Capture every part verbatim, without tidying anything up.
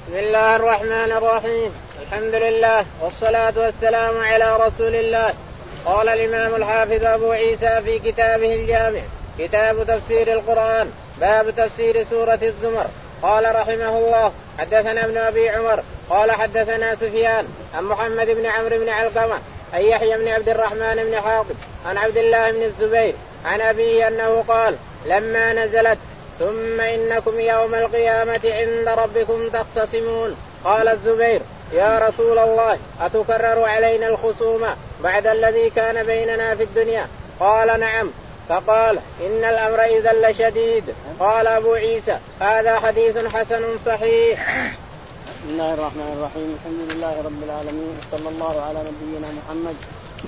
بسم الله الرحمن الرحيم. الحمد لله والصلاة والسلام على رسول الله. قال الإمام الحافظ أبو عيسى في كتابه الجامع كتاب تفسير القرآن باب تفسير سورة الزمر. قال رحمه الله حدثنا ابن أبي عمر قال حدثنا سفيان عن محمد بن عمرو بن علقمة عن يحيى بن عبد الرحمن بن حاطب عن عبد الله بن الزبير عن أبيه أنه قال لما نزلت ثم إنكم يوم القيامة عند ربكم تختصمون قال الزبير يا رسول الله أتكرر علينا الخصومة بعد الذي كان بيننا في الدنيا؟ قال نعم. فقال إن الأمر إذا لشديد. قال أبو عيسى هذا حديث حسن صحيح. بسم الله الرحمن الرحيم. الحمد لله رب العالمين صلى الله على نبينا محمد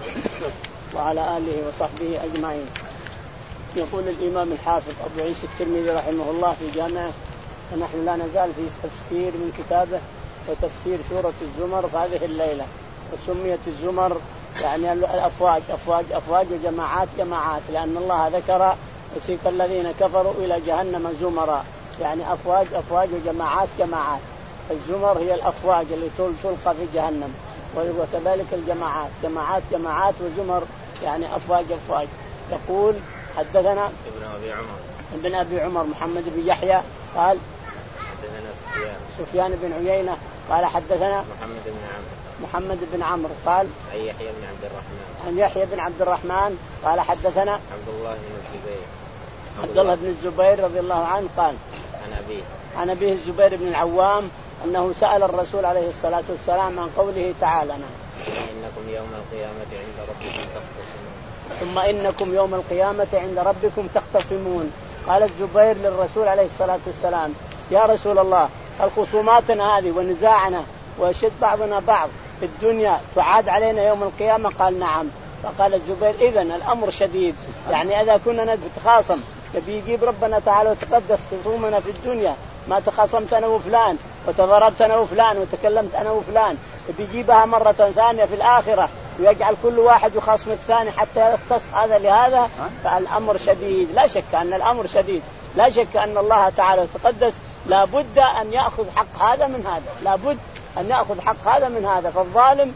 وعلى آله وصحبه أجمعين. يقول الإمام الحافظ أبو عيسى الترمذي رحمه الله في جامعه ونحن لا نزال في تفسير من كتابه وتفسير سورة الزمر في هذه الليلة. وسميت الزمر يعني الأفواج أفواج أفواج وجماعات جماعات لأن الله ذكر وسيق الذين كفروا إلى جهنم زمرا يعني أفواج أفواج وجماعات جماعات. الزمر هي الأفواج اللي تلقى في جهنم وكذلك الجماعات جماعات جماعات وزمر يعني أفواج أفواج. يقول حدثنا ابن أبي عمر ابن أبي عمر محمد بن يحيى قال حدثنا سفيان سفيان بن عيينة قال حدثنا محمد بن عمرو محمد بن عمرو قال عن يحيى بن عبد الرحمن عن يحيى بن عبد الرحمن قال حدثنا عبد الله بن الزبير عبد الله بن الزبير رضي الله عنه قال عن أبيه عن أبيه الزبير بن العوام أنه سأل الرسول عليه الصلاة والسلام عن قوله تعالى إنكم يوم القيامة عند ربكم تختصمون ثم إنكم يوم القيامة عند ربكم تختصمون. قال الزبير للرسول عليه الصلاة والسلام يا رسول الله الخصوماتنا هذه ونزاعنا وشد بعضنا بعض في الدنيا تعاد علينا يوم القيامة؟ قال نعم. فقال الزبير إذن الأمر شديد يعني إذا كنا نتخاصم يبي يجيب ربنا تعالى وتقدس خصومنا في الدنيا ما تخاصمت أنا وفلان وتضربت أنا وفلان وتكلمت أنا وفلان بيجيبها مرة ثانية في الآخرة ويجعل كل واحد يخاصم الثاني حتى يختص هذا لهذا. فالأمر شديد لا شك أن الأمر شديد لا شك أن الله تعالى تقدس لا بد أن يأخذ حق هذا من هذا لا بد أن يأخذ حق هذا من هذا. فالظالم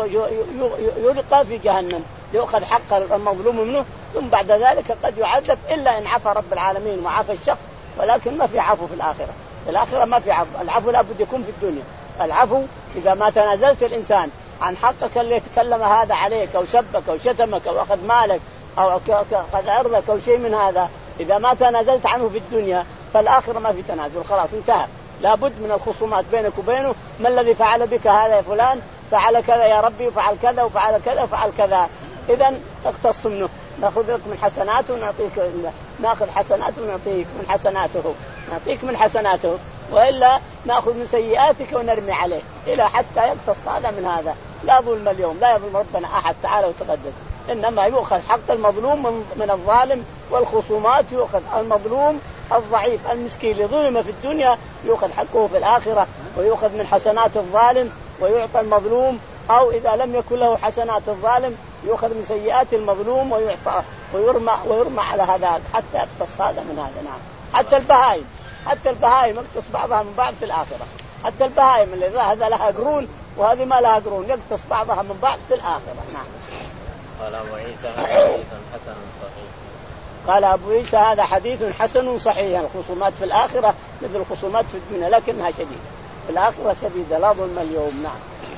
يلقى في جهنم يأخذ حق المظلوم منه ثم بعد ذلك قد يعذب إلا إن عفى رب العالمين وعفى الشخص ولكن ما في عفو في الآخرة. في الآخرة ما في عفو. العفو لا بد يكون في الدنيا. العفو إذا ما تنازلت الإنسان عن حقك اللي يتكلم هذا عليك أو سبك أو شتمك أو أخذ مالك أو أخذ عرضك أو شيء من هذا إذا ما تنازلت عنه في الدنيا فالآخرة ما في تنازل خلاص انتهى. لا بد من الخصومات بينك وبينه. ما الذي فعل بك هذا يا فلان؟ فعل كذا يا ربي وفعل كذا وفعل كذا وفعل كذا. إذن اختص منه نأخذ لك من حسناته ونعطيك نأخذ حسناته ونعطيك من حسناته نعطيك من حسناته وإلا نأخذ من سيئاتك ونرمي عليه إلى حتى يقتص هذا من هذا. لا ظلم اليوم لا يظلم ربنا أحد تعالى وتقدس. إنما يؤخذ حق المظلوم من الظالم والخصومات يؤخذ المظلوم الضعيف المسكين اللي ظلم في الدنيا يؤخذ حقه في الآخرة ويؤخذ من حسنات الظالم ويعطى المظلوم أو إذا لم يكن له حسنات الظالم يؤخذ من سيئات المظلوم ويعطى ويرمى ويرمى على هذا حتى يقتص هذا من هذا. نعم. حتى البهائم حتى البهائم يقتص بعضها من بعض في الآخرة. حتى البهائم اللي هذا لها قرون وهذه ما لها قرون يقتص بعضها من بعض في الآخرة. نعم. قال أبو عيسى هذا حديث حسن صحيح. قال أبو عيسى هذا حديث حسن صحيح. الخصومات في الآخرة مثل الخصومات في الدنيا لكنها شديدة في الآخرة شديدة لا ظلم اليوم. نعم.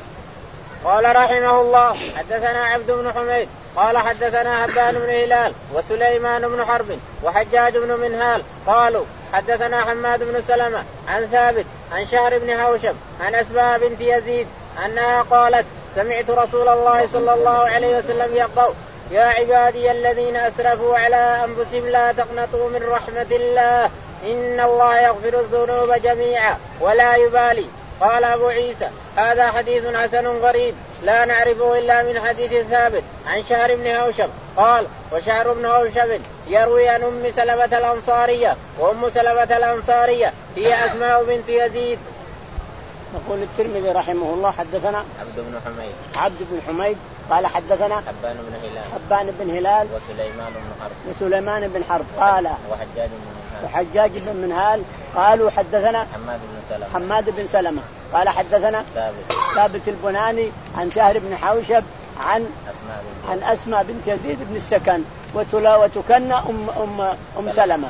قال رحمه الله حدثنا عبد بن حميد قال حدثنا هبان بن هلال وسليمان بن حرب وحجاج بن منهال قالوا حدثنا حماد بن سلمة عن ثابت عن شهر بن هوشب عن أسماء بنت يزيد أنها قالت سمعت رسول الله صلى الله عليه وسلم يقول يا عبادي الذين أسرفوا على أنفسهم لا تقنطوا من رحمة الله إن الله يغفر الذنوب جميعا ولا يبالي. قال أبو عيسى هذا حديث حسن غريب لا نعرفه إلا من حديث ثابت عن شهر بن هوشب قال وشهر بن هوشب يروي عن أم سلمة الأنصارية وأم سلمة الأنصارية هي أسماء بنت يزيد. يقول الترمذي رحمه الله حدثنا عبد بن حميد عبد بن حميد قال حدثنا حبان بن هلال حبان بن هلال وسليمان بن حرب وسليمان بن حرب قال وحجاج بن منهال وحجاج بن منهال قالوا حدثنا حماد بن سلمة حماد بن سلمة قال حدثنا ثابت ثابت البناني عن شهر بن حوشب عن أسماء بنت عن أسماء بنت يزيد بن السكن وتلا وتكنى أم أم أم سلمة.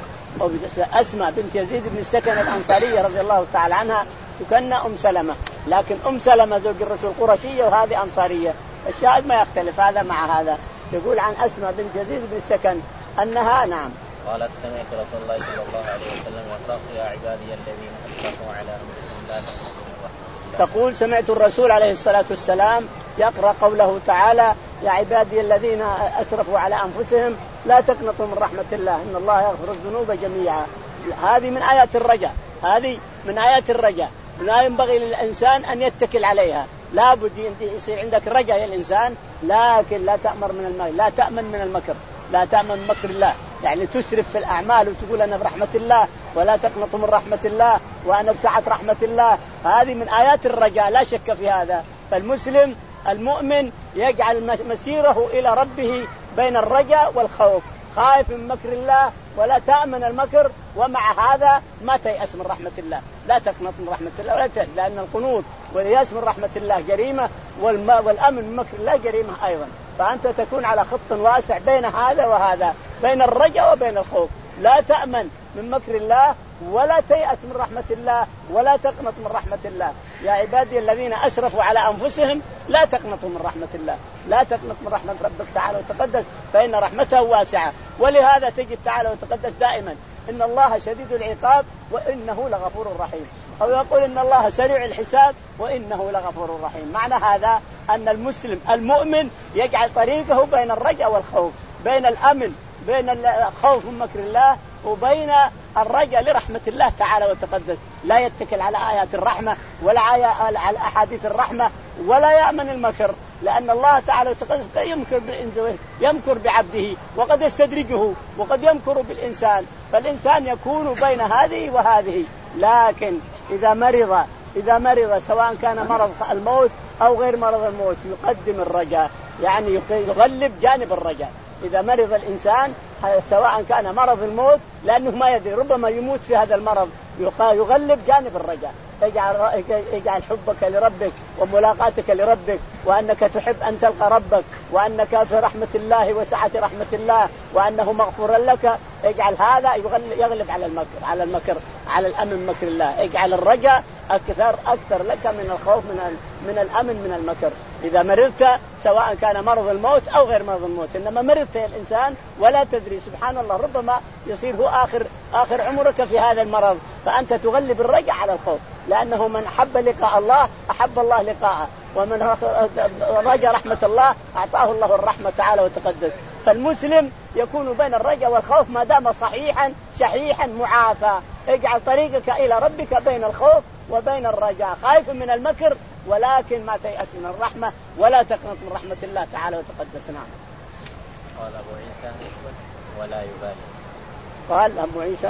أسماء بنت يزيد بن السكن الأنصارية رضي الله تعالى عنها تكنى أم سلمة، لكن أم سلمة زوج الرسول قرشية وهذه أنصارية. الشاهد ما يختلف هذا مع هذا. يقول عن أسماء بنت يزيد بن السكن أنها نعم قالت سمعت رسول الله صلى الله عليه وسلم يقرأ يا عبادي الذين أسرفوا على أنفسهم لا تقنطوا من رحمة الله. تقول سمعت الرسول عليه الصلاة والسلام يقرأ قوله تعالى يا عبادي الذين أسرفوا على أنفسهم لا تقنطوا من رحمة الله إن الله يغفر الذنوب جميعا. هذه من آيات الرجاء، هذه من آيات الرجاء، لا ينبغي للإنسان أن يتكل عليها، لا بد يصير عندك رجاء يا الإنسان، لكن لا تأمر من المكر، لا تأمن من المكر، لا تأمن من مكر الله، يعني تسرف في الأعمال وتقول أنا برحمة الله ولا تقنط من رحمة الله وأنا بسعة رحمة الله. هذه من آيات الرجاء لا شك في هذا. فالمسلم المؤمن يجعل مسيره إلى ربه بين الرجاء والخوف، خائف من مكر الله ولا تأمن المكر، ومع هذا ما تيأس من رحمة الله، لا تقنط من رحمة الله ولا تيأس، لأن القنوط واليأس من رحمة الله جريمة والأمن من مكر الله جريمة أيضا. فأنت تكون على خط واسع بين هذا وهذا، بين الرجاء وبين الخوف، لا تأمن من مكر الله ولا تيأس من رحمة الله ولا تقنط من رحمة الله. يا عبادي الذين أسرفوا على أنفسهم لا تقنطوا من رحمة الله، لا تقنط من رحمة ربك تعالى وتقدس فإن رحمته واسعة. ولهذا تجد تعالى وتقدس دائما إن الله شديد العقاب وإنه لغفور رحيم، أو يقول إن الله سريع الحساب وإنه لغفور رحيم. معنى هذا أن المسلم المؤمن يجعل طريقه بين الرجاء والخوف، بين الأمن، بين الخوف من مكر الله وبين الرجاء لرحمة الله تعالى وتقدس، لا يتكل على آيات الرحمة ولا على أحاديث الرحمة ولا يأمن المكر، لأن الله تعالى وتقدس يمكر يمكر بعبده وقد يستدرجه وقد يمكر بالإنسان، فالإنسان يكون بين هذه وهذه. لكن إذا مرض إذا مرض سواء كان مرض الموت أو غير مرض الموت يقدم الرجاء، يعني يغلب جانب الرجاء. إذا مرض الإنسان سواء كان مرض الموت لأنه ما يدري ربما يموت في هذا المرض يغلب جانب الرجاء، اجعل اجعل حبك لربك وملاقاتك لربك وأنك تحب أن تلقى ربك وأنك في رحمة الله وسعة رحمة الله وأنه مغفور لك، اجعل هذا يغلب على المكر على المكر على الأمن مكر الله. اجعل الرجاء أكثر أكثر لك من الخوف من من الأمن من المكر. إذا مرضت سواء كان مرض الموت أو غير مرض الموت، إنما مرضت الإنسان ولا تدري سبحان الله ربما يصير هو آخر آخر عمرك في هذا المرض، فأنت تغلب الرجاء على الخوف، لأنه من حب لقاء الله أحب الله لقاءه، ومن رجى رحمة الله أعطاه الله الرحمة تعالى وتقدس. فالمسلم يكون بين الرجاء والخوف ما دام صحيحا شحيحا معافى. اجعل طريقك إلى ربك بين الخوف وبين الرجاء، خائف من المكر ولكن ما تيأس من الرحمة ولا تقنط من رحمة الله تعالى وتقدس. نعم. قال أبو عيسى ولا يبالي. قال أبو عيسى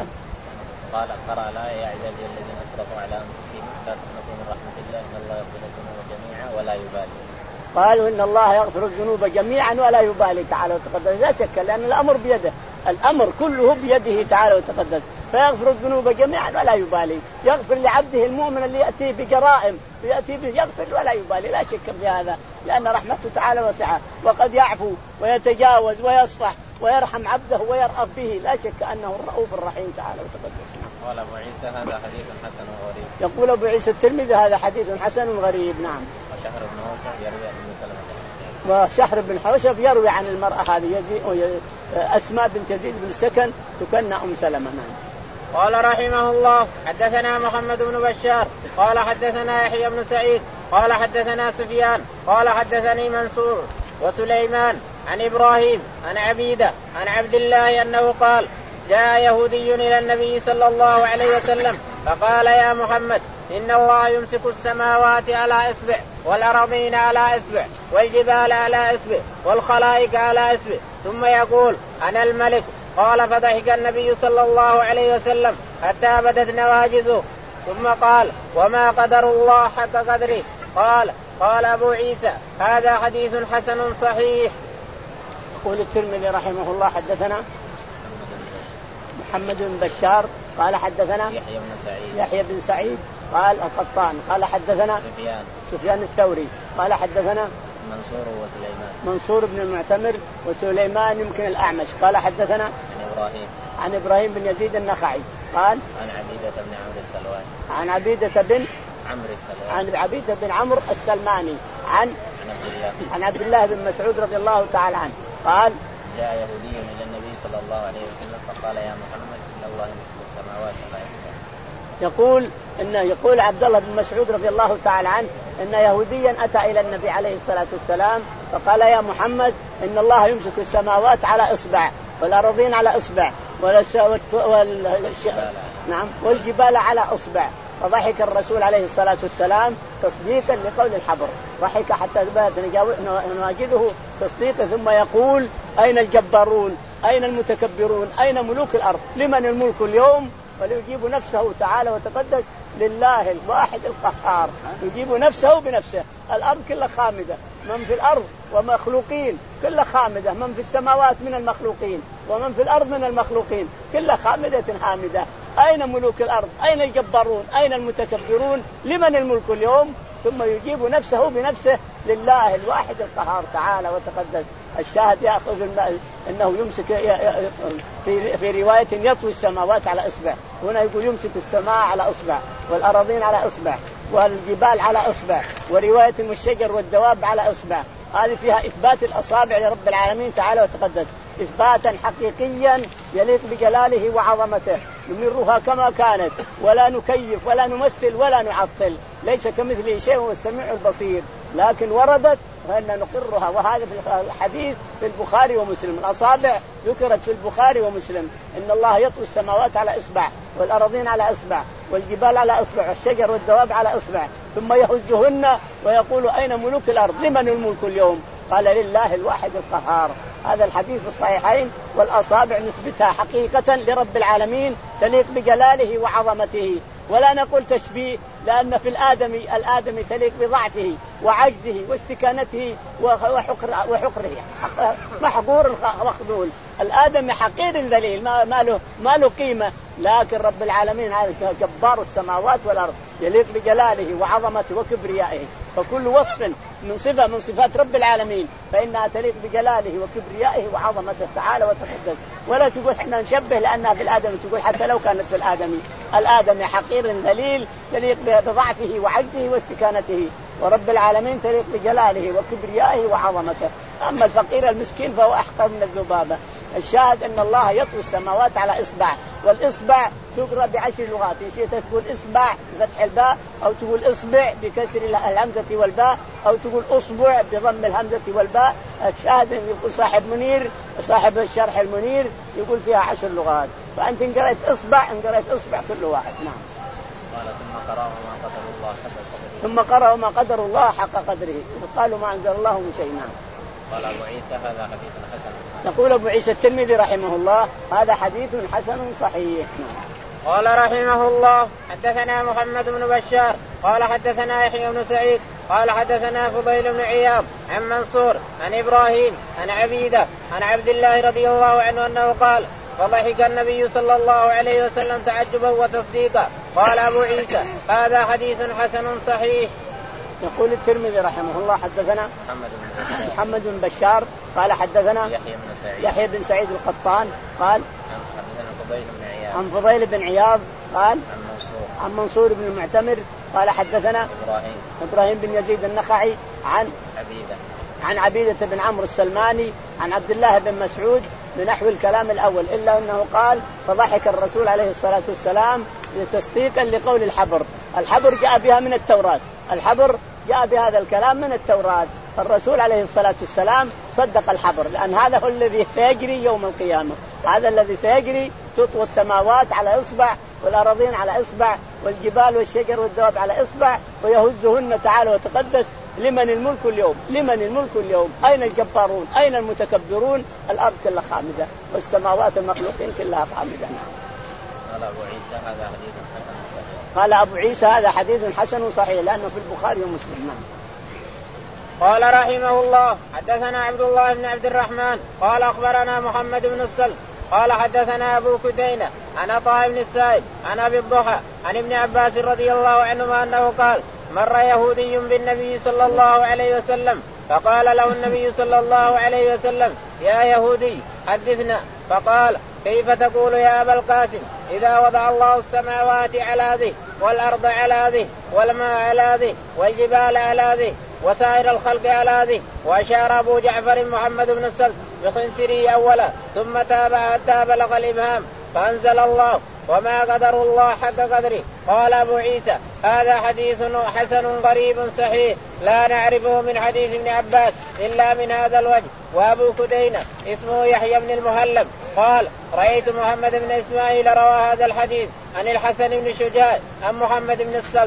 قال قرأ لا يا عبادي الذين أسرفوا على أنفسهم لا تقنطوا من رحمة الله إن الله يغفر الذنوب جميعا ولا يبالي. قالوا إن الله يغفر الذنوب جميعا ولا يبالي تعالى وتقدس، لا شك لأن الأمر بيده، الأمر كله بيده تعالى وتقدس، فيغفر الذنوب جميعا ولا يبالي. يغفر لعبده المؤمن اللي يأتي بجرائم يأتي به يغفر ولا يبالي، لا شك في هذا، لأن رحمته تعالى وسعة وقد يعفو ويتجاوز ويصفح ويرحم عبده ويرأف به، لا شك أنه الرؤوف الرحيم تعالى وتقدس. قال أبو عيسى هذا حديث حسن غريب. يقول أبو عيسى الترمذي هذا حديث حسن غريب. نعم. وشهر بن حوشب يروي عن أم سلمة. وشهر بن حوشب يروي عن المرأة هذه يزيد أسماء بنت يزيد بن السكن تكنى أم سلمة. نعم. قال رحمه الله حدثنا محمد بن بشار قال حدثنا يحيى بن سعيد قال حدثنا سفيان قال حدثني منصور وسليمان عن إبراهيم عن عبيدة عن عبد الله أنه قال جاء يهودي إلى النبي صلى الله عليه وسلم فقال يا محمد إن الله يمسك السماوات على إصبع والأرضين على إصبع والجبال على إصبع والخلائق على إصبع ثم يقول أنا الملك. قال فضحك النبي صلى الله عليه وسلم حتى بدت نواجذه ثم قال وما قدر الله حق قدره. قال قال أبو عيسى هذا حديث حسن صحيح. يقول الترمذي رحمه الله حدثنا محمد بن بشار قال حدثنا يحيى بن سعيد يحيى بن سعيد قال القطان قال حدثنا سفيان سفيان الثوري قال حدثنا منصور وسليمان منصور بن المعتمر وسليمان يمكن الأعمش قال حدثنا عن إبراهيم عن إبراهيم بن يزيد النخعي قال عن عبيدة بن عمرو السلواني عن عبيدة بن عمرو السلواني عن عبيدة بن عمرو السلماني عن عن عبد الله عن عبد الله بن مسعود رضي الله تعالى عنه قال جاء يهودي إلى النبي صلى الله عليه وسلم فقال يا محمد إن الله يمسك السماوات والأرض. يقول إن يقول عبد الله بن مسعود رضي الله تعالى عنه إن يهوديا أتى إلى النبي عليه الصلاة والسلام فقال يا محمد إن الله يمسك السماوات على إصبع والأرضين على إصبع وال... نعم والجبال على إصبع. فضحك الرسول عليه الصلاة والسلام تصديقا لقول الحبر، ضحك حتى نواجده تصديقا ثم يقول أين الجبارون أين المتكبرون أين ملوك الأرض لمن الملك اليوم؟ وليجيب نفسه تعالى وتقدس لله الواحد القهار، يجيب نفسه بنفسه. الأرض كلها خامدة، من في الأرض ومخلوقين كلها خامدة، من في السماوات من المخلوقين ومن في الأرض من المخلوقين كلها خامدة هامدة. أين ملوك الأرض أين الجبارون أين المتكبرون لمن الملك اليوم؟ ثم يجيب نفسه بنفسه لله الواحد القهار تعالى وتقدس. الشاهد يأخذ الماء أنه يمسك في في رواية يطوي السماوات على إصبع، هنا يقول يمسك السماء على إصبع والأراضين على إصبع والجبال على إصبع، ورواية الشجر والدواب على إصبع. هذه فيها إثبات الأصابع لرب العالمين تعالى وتقدس إثباتا حقيقيا يليق بجلاله وعظمته، نمرها كما كانت ولا نكيف ولا نمثل ولا نعطل، ليس كمثله شيء هو السميع البصير، لكن وردت فإن نقرها. وهذا في الحديث في البخاري ومسلم، الأصابع ذكرت في البخاري ومسلم إن الله يطوي السماوات على إصبع والأراضين على إصبع والجبال على إصبع والشجر والدواب على إصبع، ثم يهزهن ويقول أين ملوك الأرض لمن الملك اليوم؟ قال لله الواحد القهار. هذا الحديث في الصحيحين. والأصابع نثبتها حقيقة لرب العالمين تليق بجلاله وعظمته، ولا نقول تشبيه، لأن في الآدمي الآدمي تليق بضعفه وعجزه واستكانته وحقره, وحقره محقور وخذول. الآدمي حقير ذليل ما, ما, له ما له قيمة، لكن رب العالمين هذا جبار السماوات والأرض يليق بجلاله وعظمته وكبريائه. فكل وصف من صفة من صفات رب العالمين فإنها تليق بجلاله وكبريائه وعظمته تعالى وتقدس. ولا تقول احنا نشبه لأنها في الآدمي، تقول حتى لو كانت في الآدمي. الآدمي حقير ذليل تليق بضعفه وعجزه واستكانته، ورب العالمين تليق بجلاله وكبريائه وعظمته. أما الفقير المسكين فهو أحقر من الذبابة. الشاهد أن الله يطوي السماوات على إصبع، والإصبع تقرأ بعشر لغات، إن شئت تقول إصبع بفتح الباء، أو تقول إصبع بكسر الهمزة والباء، أو تقول أصبع بضم الهمزة والباء. الشاهد يقول صاحب منير صاحب الشرح المنير يقول فيها عشر لغات، فأنت إن قرأت إصبع إن قرأت إصبع كل واحد. نعم. قال ثم قرأوا ما قدر الله حق قدره ثم قرأوا ما قدر الله حق قدره قالوا ما أنزل الله من شيء. نعم. قال أبو عيسى هذا حديث حسن. يقول أبو عيسى الترمذي رحمه الله هذا حديث حسن صحيح. قال رحمه الله حدثنا محمد بن بشار قال حدثنا يحيى بن سعيد قال حدثنا فضيل بن عياض عن منصور عن إبراهيم عن عبيدة عن عبد الله رضي الله عنه أنه قال فضحك النبي صلى الله عليه وسلم تعجبا وتصديقا. قال أبو عيسى هذا حديث حسن صحيح. يقول الترمذي رحمه الله حدثنا محمد بن محمد بن بشار قال حدثنا يحيى بن سعيد يحيى بن سعيد القطان قال حدثنا فضيل بن عياض عن فضيل بن عياض قال عن منصور عن منصور بن المعتمر قال حدثنا إبراهيم إبراهيم بن يزيد النخعي عن عبيدة عن عبيدة بن عمرو السلماني عن عبد الله بن مسعود بنحو الكلام الأول، إلا أنه قال فضحك الرسول عليه الصلاة والسلام تصديقا لقول الحبر. الحبر جاء بها من التوراة، الحبر جاء بهذا الكلام من التوراة، فالرسول عليه الصلاة والسلام صدق الحبر، لأن هذا هو الذي سيجري يوم القيامة، هذا الذي سيجري. تطوى السماوات على إصبع والأراضين على إصبع والجبال والشجر والدواب على إصبع ويهزهن تعالى وتقدس. لمن الملك اليوم؟ لمن الملك اليوم؟ أين الجبارون؟ أين المتكبرون؟ الأرض كلها خامدة والسماوات المخلوقين كلها خامدة. قال أبو عيسى هذا حديث حسن صحيح. قال أبو عيسى هذا حديث حسن صحيح لأنه في البخاري ومسلم. قال رحمه الله حدثنا عبد الله بن عبد الرحمن قال أخبرنا محمد بن السلم قال حدثنا أبو كدينة عن عطاء بن السائب عن أبي الضحى عن ابن عباس رضي الله عنهما أنه قال مر يهودي بالنبي صلى الله عليه وسلم فقال له النبي صلى الله عليه وسلم يا يهودي حدثنا. فقال كيف تقول يا أبا القاسم إذا وضع الله السماوات على ذه والأرض على ذه والماء على ذه والجبال على ذه وسائر الخلق على ذه. وأشار أبو جعفر محمد بن السلط بخنسره أولا ثم تابع حتى بلغ الإبهام فأنزل الله وما قدر الله حق قدره. قال أبو عيسى هذا حديث حسن غريب صحيح لا نعرفه من حديث ابن عباس إلا من هذا الوجه. وأبو كدينة اسمه يحيى بن المهلب قال رأيت محمد بن إسماعيل روى هذا الحديث عن الحسن بن شجاع عن محمد بن السلط.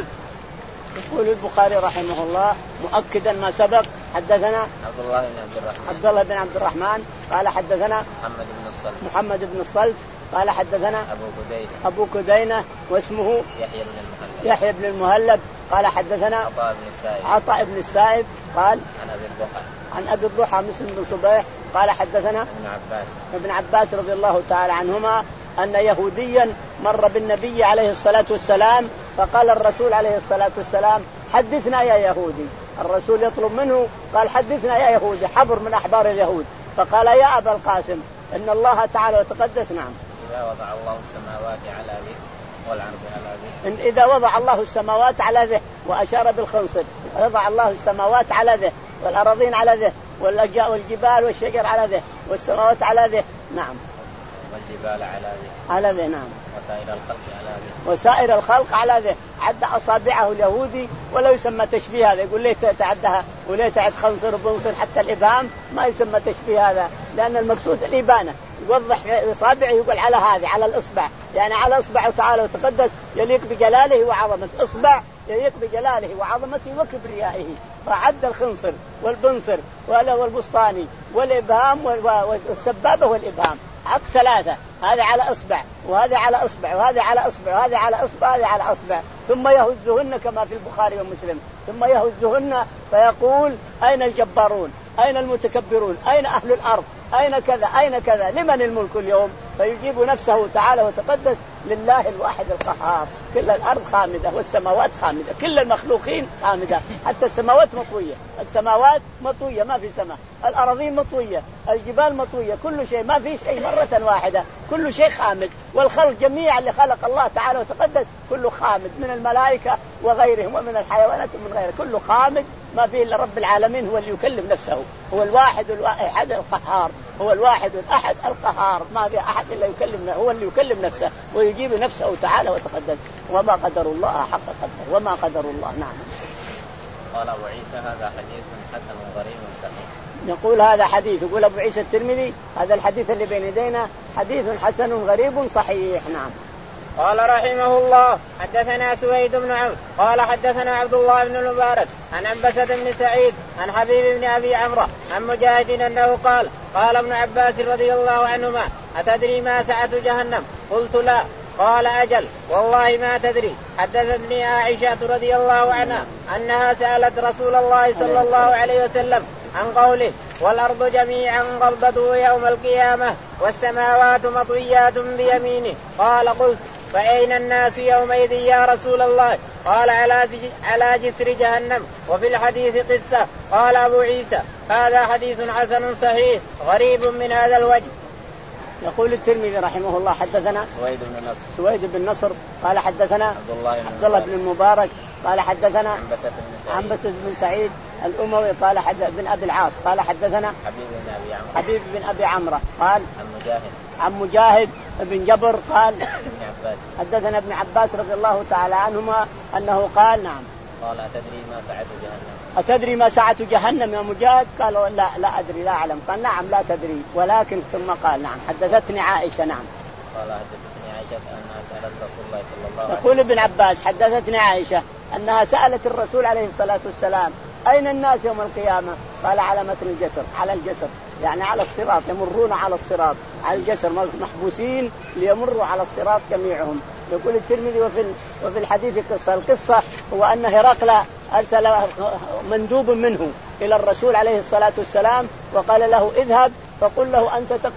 يقول البخاري رحمه الله مؤكدا ما سبق حدثنا عبد الله بن عبد الرحمن عبد الله بن عبد الرحمن قال حدثنا محمد بن السلط محمد بن السلط قال حدثنا أبو كدينة أبو كدينة واسمه يحيى بن المهلب يحيى بن المهلب قال حدثنا عطاء بن السائب عطاء بن السائب قال عن أبي الضحى عن أبي الضحى مسلم بن صبيح قال حدثنا ابن عباس ابن عباس رضي الله تعالى عنهما أن يهوديا مر بالنبي عليه الصلاة والسلام فقال الرسول عليه الصلاة والسلام حدثنا يا يهودي. الرسول يطلب منه قال حدثنا يا يهودي حبر من أحبار اليهود. فقال يا أبا القاسم إن الله تعالى وتقدس نعم إذا وضع الله السماوات على ذه والأرض على ذه إن إذا وضع الله السماوات على ذه وأشار بالخنصر وضع الله السماوات على ذه والأراضين على ذه والجبال والشجر على ذه والسماوات على ذه نعم والجبال على ذه على ذه نعم وسائر الخلق على ذه وسائر الخلق على ذه. عد أصابعه اليهودي ولا يسمى تشبيه هذا يقول ليه تعدها وليه تعد خنصر وبنصر حتى الإبهام ما يسمى تشبيه هذا لأن المقصود الإبانة يوضح إصابعه يقول على هذه على الإصبع يعني على إصبعه تعالى وتقدس يليق بجلاله وعظمته إصبع يليق بجلاله وعظمته وكبريائه. فعد الخنصر والبنصر والبسطاني والإبهام والسبابة والإبهام عد ثلاثة هذا على إصبع وهذا على إصبع وهذا على إصبع وهذا على إصبع وهذا على إصبع ثم يهزهن كما في البخاري ومسلم ثم يهزهن فيقول أين الجبارون أين المتكبرون أين أهل الأرض أين كذا أين كذا لمن الملك اليوم فيجيب نفسه تعالى وتقدس لله الواحد القهار. كل الأرض خامدة والسماوات خامدة كل المخلوقين خامدة حتى السماوات مطوية السماوات مطوية ما في سماء الأراضين مطوية الجبال مطوية كل شيء ما في شيء مرة واحدة كل شيء خامد والخلق جميعا اللي خلق الله تعالى وتقدس كله خامد من الملائكة وغيرهم ومن الحيوانات ومن غيره كله خامد ما فيه إلا رب العالمين هو اللي يكلم نفسه هو الواحد الأحد القهار هو الواحد الأحد القهار ما في أحد إلا يكلم هو اللي يكلم نفسه ويجيب نفسه تعالى وتقدس وما قدر الله حق قدره وما قدر الله. نعم. قال أبو عيسى هذا حديث حسن غريب صحيح. يقول هذا حديث يقول أبو عيسى الترمذي هذا الحديث اللي بين يدينا حديث حسن غريب صحيح. نعم. قال رحمه الله حدثنا سويد بن عمرو قال حدثنا عبد الله بن المبارك عن عنبسة بن سعيد عن حبيب بن أبي عمرو عن مجاهد أنه قال قال ابن عباس رضي الله عنهما أتدري ما سعة جهنم؟ قلت لا. قال أجل والله ما تدري. حدثتني عائشة رضي الله عنها أنها سألت رسول الله صلى الله عليه وسلم عن قوله والأرض جميعا قبضته يوم القيامة والسماوات مطويات بيمينه. قال قلت فأين الناس يومئذ يا رسول الله؟ قال على جسر جهنم. وفي الحديث قصة. قال أبو عيسى هذا حديث حسن صحيح غريب من هذا الوجه. يقول الترمذي رحمه الله حدثنا سويد بن نصر سويد بن نصر قال حدثنا عبد الله بن, عبد الله بن المبارك قال حدثنا عنبسة بن سعيد, عنبسة بن سعيد الأموي قال حد بن أبي العاص قال حدثنا حبيب بن أبي عمرو حبيب بن أبي عمرو قال عن مجاهد عن مجاهد بن جبر قال ابن عباس حدثنا ابن عباس رضي الله تعالى عنهما أنه قال نعم قال أتدري ما سعة جهنم؟ أتدري ما سعة جهنم يا مجاهد؟ قال لا لا أدري لا أعلم. قال نعم لا تدري ولكن ثم قال نعم حدثتني عائشة. نعم. قال حدثتني عائشة أنها سألت رسول الله صلى الله عليه وسلم. يقول ابن عباس حدثتني عائشة أنها سألت الرسول عليه الصلاة والسلام أين الناس يوم القيامة؟ قال على متن الجسر على الجسر يعني على الصراط يمرون على الصراط على الجسر محبوسين ليمروا على الصراط جميعهم. يقول الترمذي وفي وفي الحديث قصة القصة هو أن هرقل أرسل مندوب منه إلى الرسول عليه الصلاة والسلام وقال له اذهب فقل له أنت تقول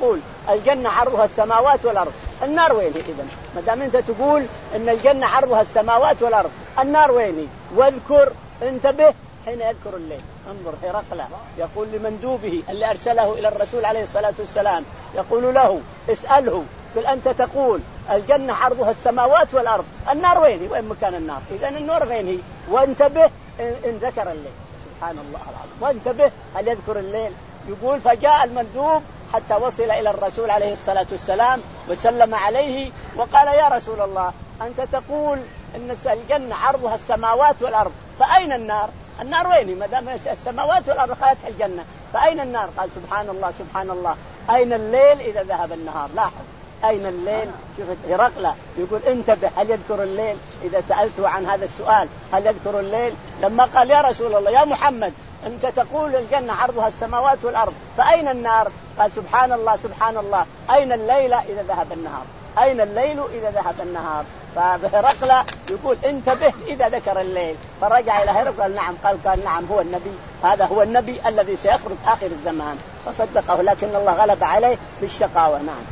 الجنة عرضها السماوات والأرض، النار وين هي إذن؟ ما دام أنت تقول إن الجنة عرضها السماوات والأرض، النار وين هي؟ واذكر، انتبه حين يذكر الليل. انظر هرقل يقول لمندوبه اللي أرسله إلى الرسول عليه الصلاة والسلام، يقول له اسأله، قل أنت تقول الجنة عرضها السماوات والأرض، النار وين هي؟ وين مكان النار؟ إذن النار وين هي؟ وانتبه إن ذكر الليل. سبحان الله العظيم. وانتبه هل يذكر الليل؟ يقول فجاء المندوب حتى وصل إلى الرسول عليه الصلاة والسلام وسلم عليه وقال يا رسول الله أنت تقول إن الجنة عرضها السماوات والأرض، فأين النار؟ النار وين؟ ما دام السماوات والأرض خلتها الجنة، فأين النار؟ قال سبحان الله سبحان الله، أين الليل إذا ذهب النهار؟ لاحظ، أين الليل؟ شوف هرقل يقول انتبه هل يذكر الليل؟ إذا سألته عن هذا السؤال هل يذكر الليل؟ لما قال يا رسول الله يا محمد أنت تقول الجنة عرضها السماوات والأرض، فأين النار؟ قال سبحان الله سبحان الله، أين الليل إذا ذهب النهار؟ أين الليل إذا ذهب النهار؟ فهرقل يقول انتبه إذا ذكر الليل. فرجع إلى هرقل قال نعم، قال قال نعم هو النبي، هذا هو النبي الذي سيخرج آخر الزمان، فصدقه، لكن الله غلب عليه بالشقاوة. نعم.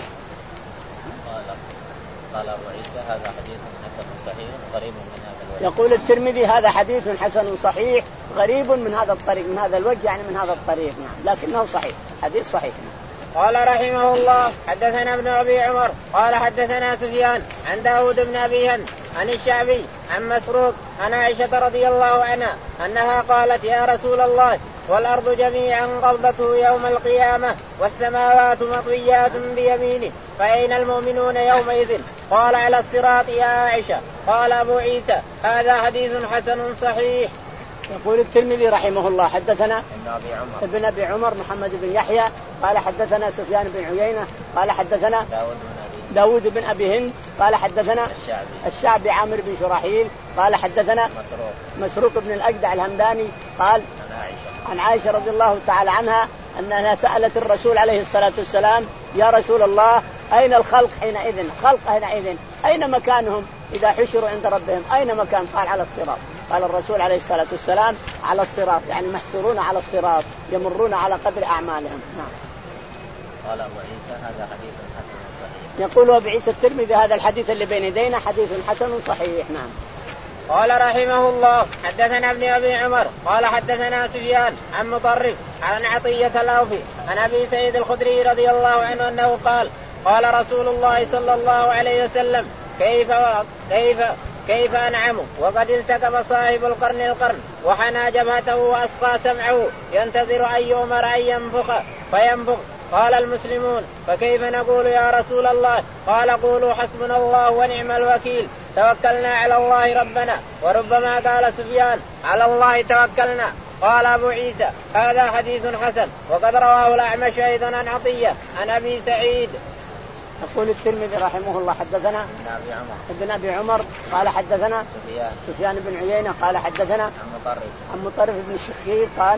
قال أبو عيسى هذا حديث حسن صحيح غريب من هذا الوجه. يقول الترمذي هذا حديث حسن صحيح غريب من هذا الطريق، من هذا الوجه يعني من هذا الطريق. نعم، لكنه صحيح، حديث صحيح. قال رحمه الله حدثنا ابن أبي عمر قال حدثنا سفيان عن داود بن أبي هند عن الشعبي عن مسروق عن عائشة رضي الله عنها أنها قالت يا رسول الله والأرض جميعا قبضته يوم القيامة والسماوات مطويات بيمينه فأين المؤمنون يومئذ؟ قال على الصراط يا عائشة. قال أبو عيسى هذا حديث حسن صحيح. يقول الترمذي رحمه الله حدثنا ابن أبي عمر, ابن أبي عمر محمد بن يحيى قال حدثنا سفيان بن عيينة قال حدثنا داود بن أبي, داود بن أبي هند قال حدثنا الشعبي, الشعبي عامر بن شراحيل قال حدثنا مسروق, مسروق بن الأجدع الهمداني قال عن عائشة, عن عائشة رضي الله تعالى عنها أنها سألت الرسول عليه الصلاة والسلام يا رسول الله أين الخلق حينئذ؟ خلق حينئذ أين مكانهم إذا حشروا عند ربهم؟ أين مكان؟ قال على الصراط. قال الرسول عليه الصلاة والسلام على الصراط، يعني محشورون على الصراط يمرون على قدر أعمالهم. نعم. قال أبو عيسى هذا حديث حسن صحيح. يقول أبو عيسى الترمذي هذا الحديث اللي بين يدينا حديث حسن صحيح. نعم. قال رحمه الله حدثنا ابن أبي عمر قال حدثنا سفيان عن مطرف عن عطية الأوفي عن أبي سعيد الخدري رضي الله عنه أنه قال قال رسول الله صلى الله عليه وسلم كيف كيف كيف أنعم وقد التقم صاحب القرن القرن وحنى جبهته وأسقى سمعه ينتظر أن يؤمر أن ينفخ فينفخ. قال المسلمون فكيف نقول يا رسول الله؟ قال قولوا حسبنا الله ونعم الوكيل توكلنا على الله ربنا. وربما قال سفيان على الله توكلنا. قال أبو عيسى هذا حديث حسن وقد رواه الأعمش أيضا عن عطية عن أبي سعيد. يقول الترمذي رحمه الله حدثنا ابن أبي عمر, ابن أبي عمر قال حدثنا سفيان, سفيان بن عيينة قال حدثنا عن مطرف, عن مطرف بن الشخير قال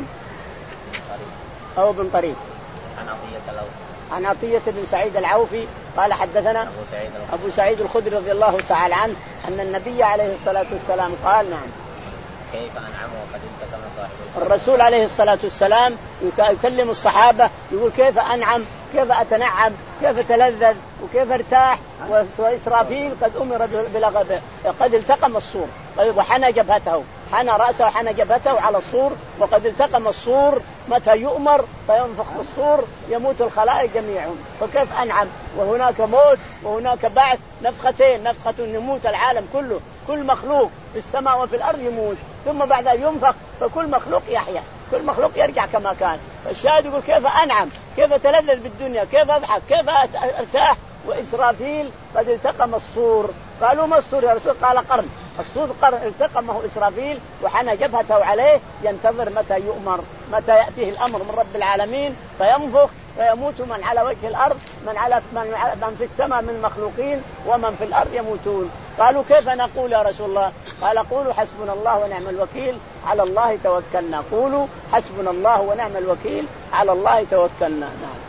أو بن طريف عن عطية الأوفي عن عطية بن سعيد العوفي قال حدثنا أبو سعيد, أبو سعيد الخدري رضي الله تعالى عنه أن النبي عليه الصلاة والسلام قال نعم كيف أنعم وقد التقم صاحب القرن. الرسول عليه الصلاة والسلام يكلم الصحابة يقول كيف أنعم، كيف أتنعم، كيف أتلذذ وكيف ارتاح. وإسرافيل قد أمر بلغبه قد التقم الصور وحنى جبهته، حنى رأسه وحنى جبهته على الصور وقد التقم الصور. متى يؤمر فينفخ بالصور يموت الخلائق جميعهم. فكيف أنعم وهناك موت وهناك بعث، نفختين، نفخة يموت العالم كله، كل مخلوق في السماء وفي الأرض يموت، ثم بعد ينفخ فكل مخلوق يحيا، كل مخلوق يرجع كما كان. فالشاهد يقول كيف أنعم، كيف أتلذذ بالدنيا، كيف أضحك، كيف أرتاح. وإسرافيل قد التقم الصور. قالوا ما الصور يا رسول؟ قال قرن. الصور قرن التقمه إسرافيل وحنى جبهته عليه ينتظر متى يؤمر، متى يأتيه الأمر من رب العالمين فينفخ فيموت من على وجه الأرض، من على من في السماء من المخلوقين ومن في الأرض يموتون. قالوا كيف نقول يا رسول الله؟ قال قولوا حسبنا الله ونعم الوكيل على الله توكلنا. قولوا حسبنا الله ونعم الوكيل على الله توكلنا. نعم.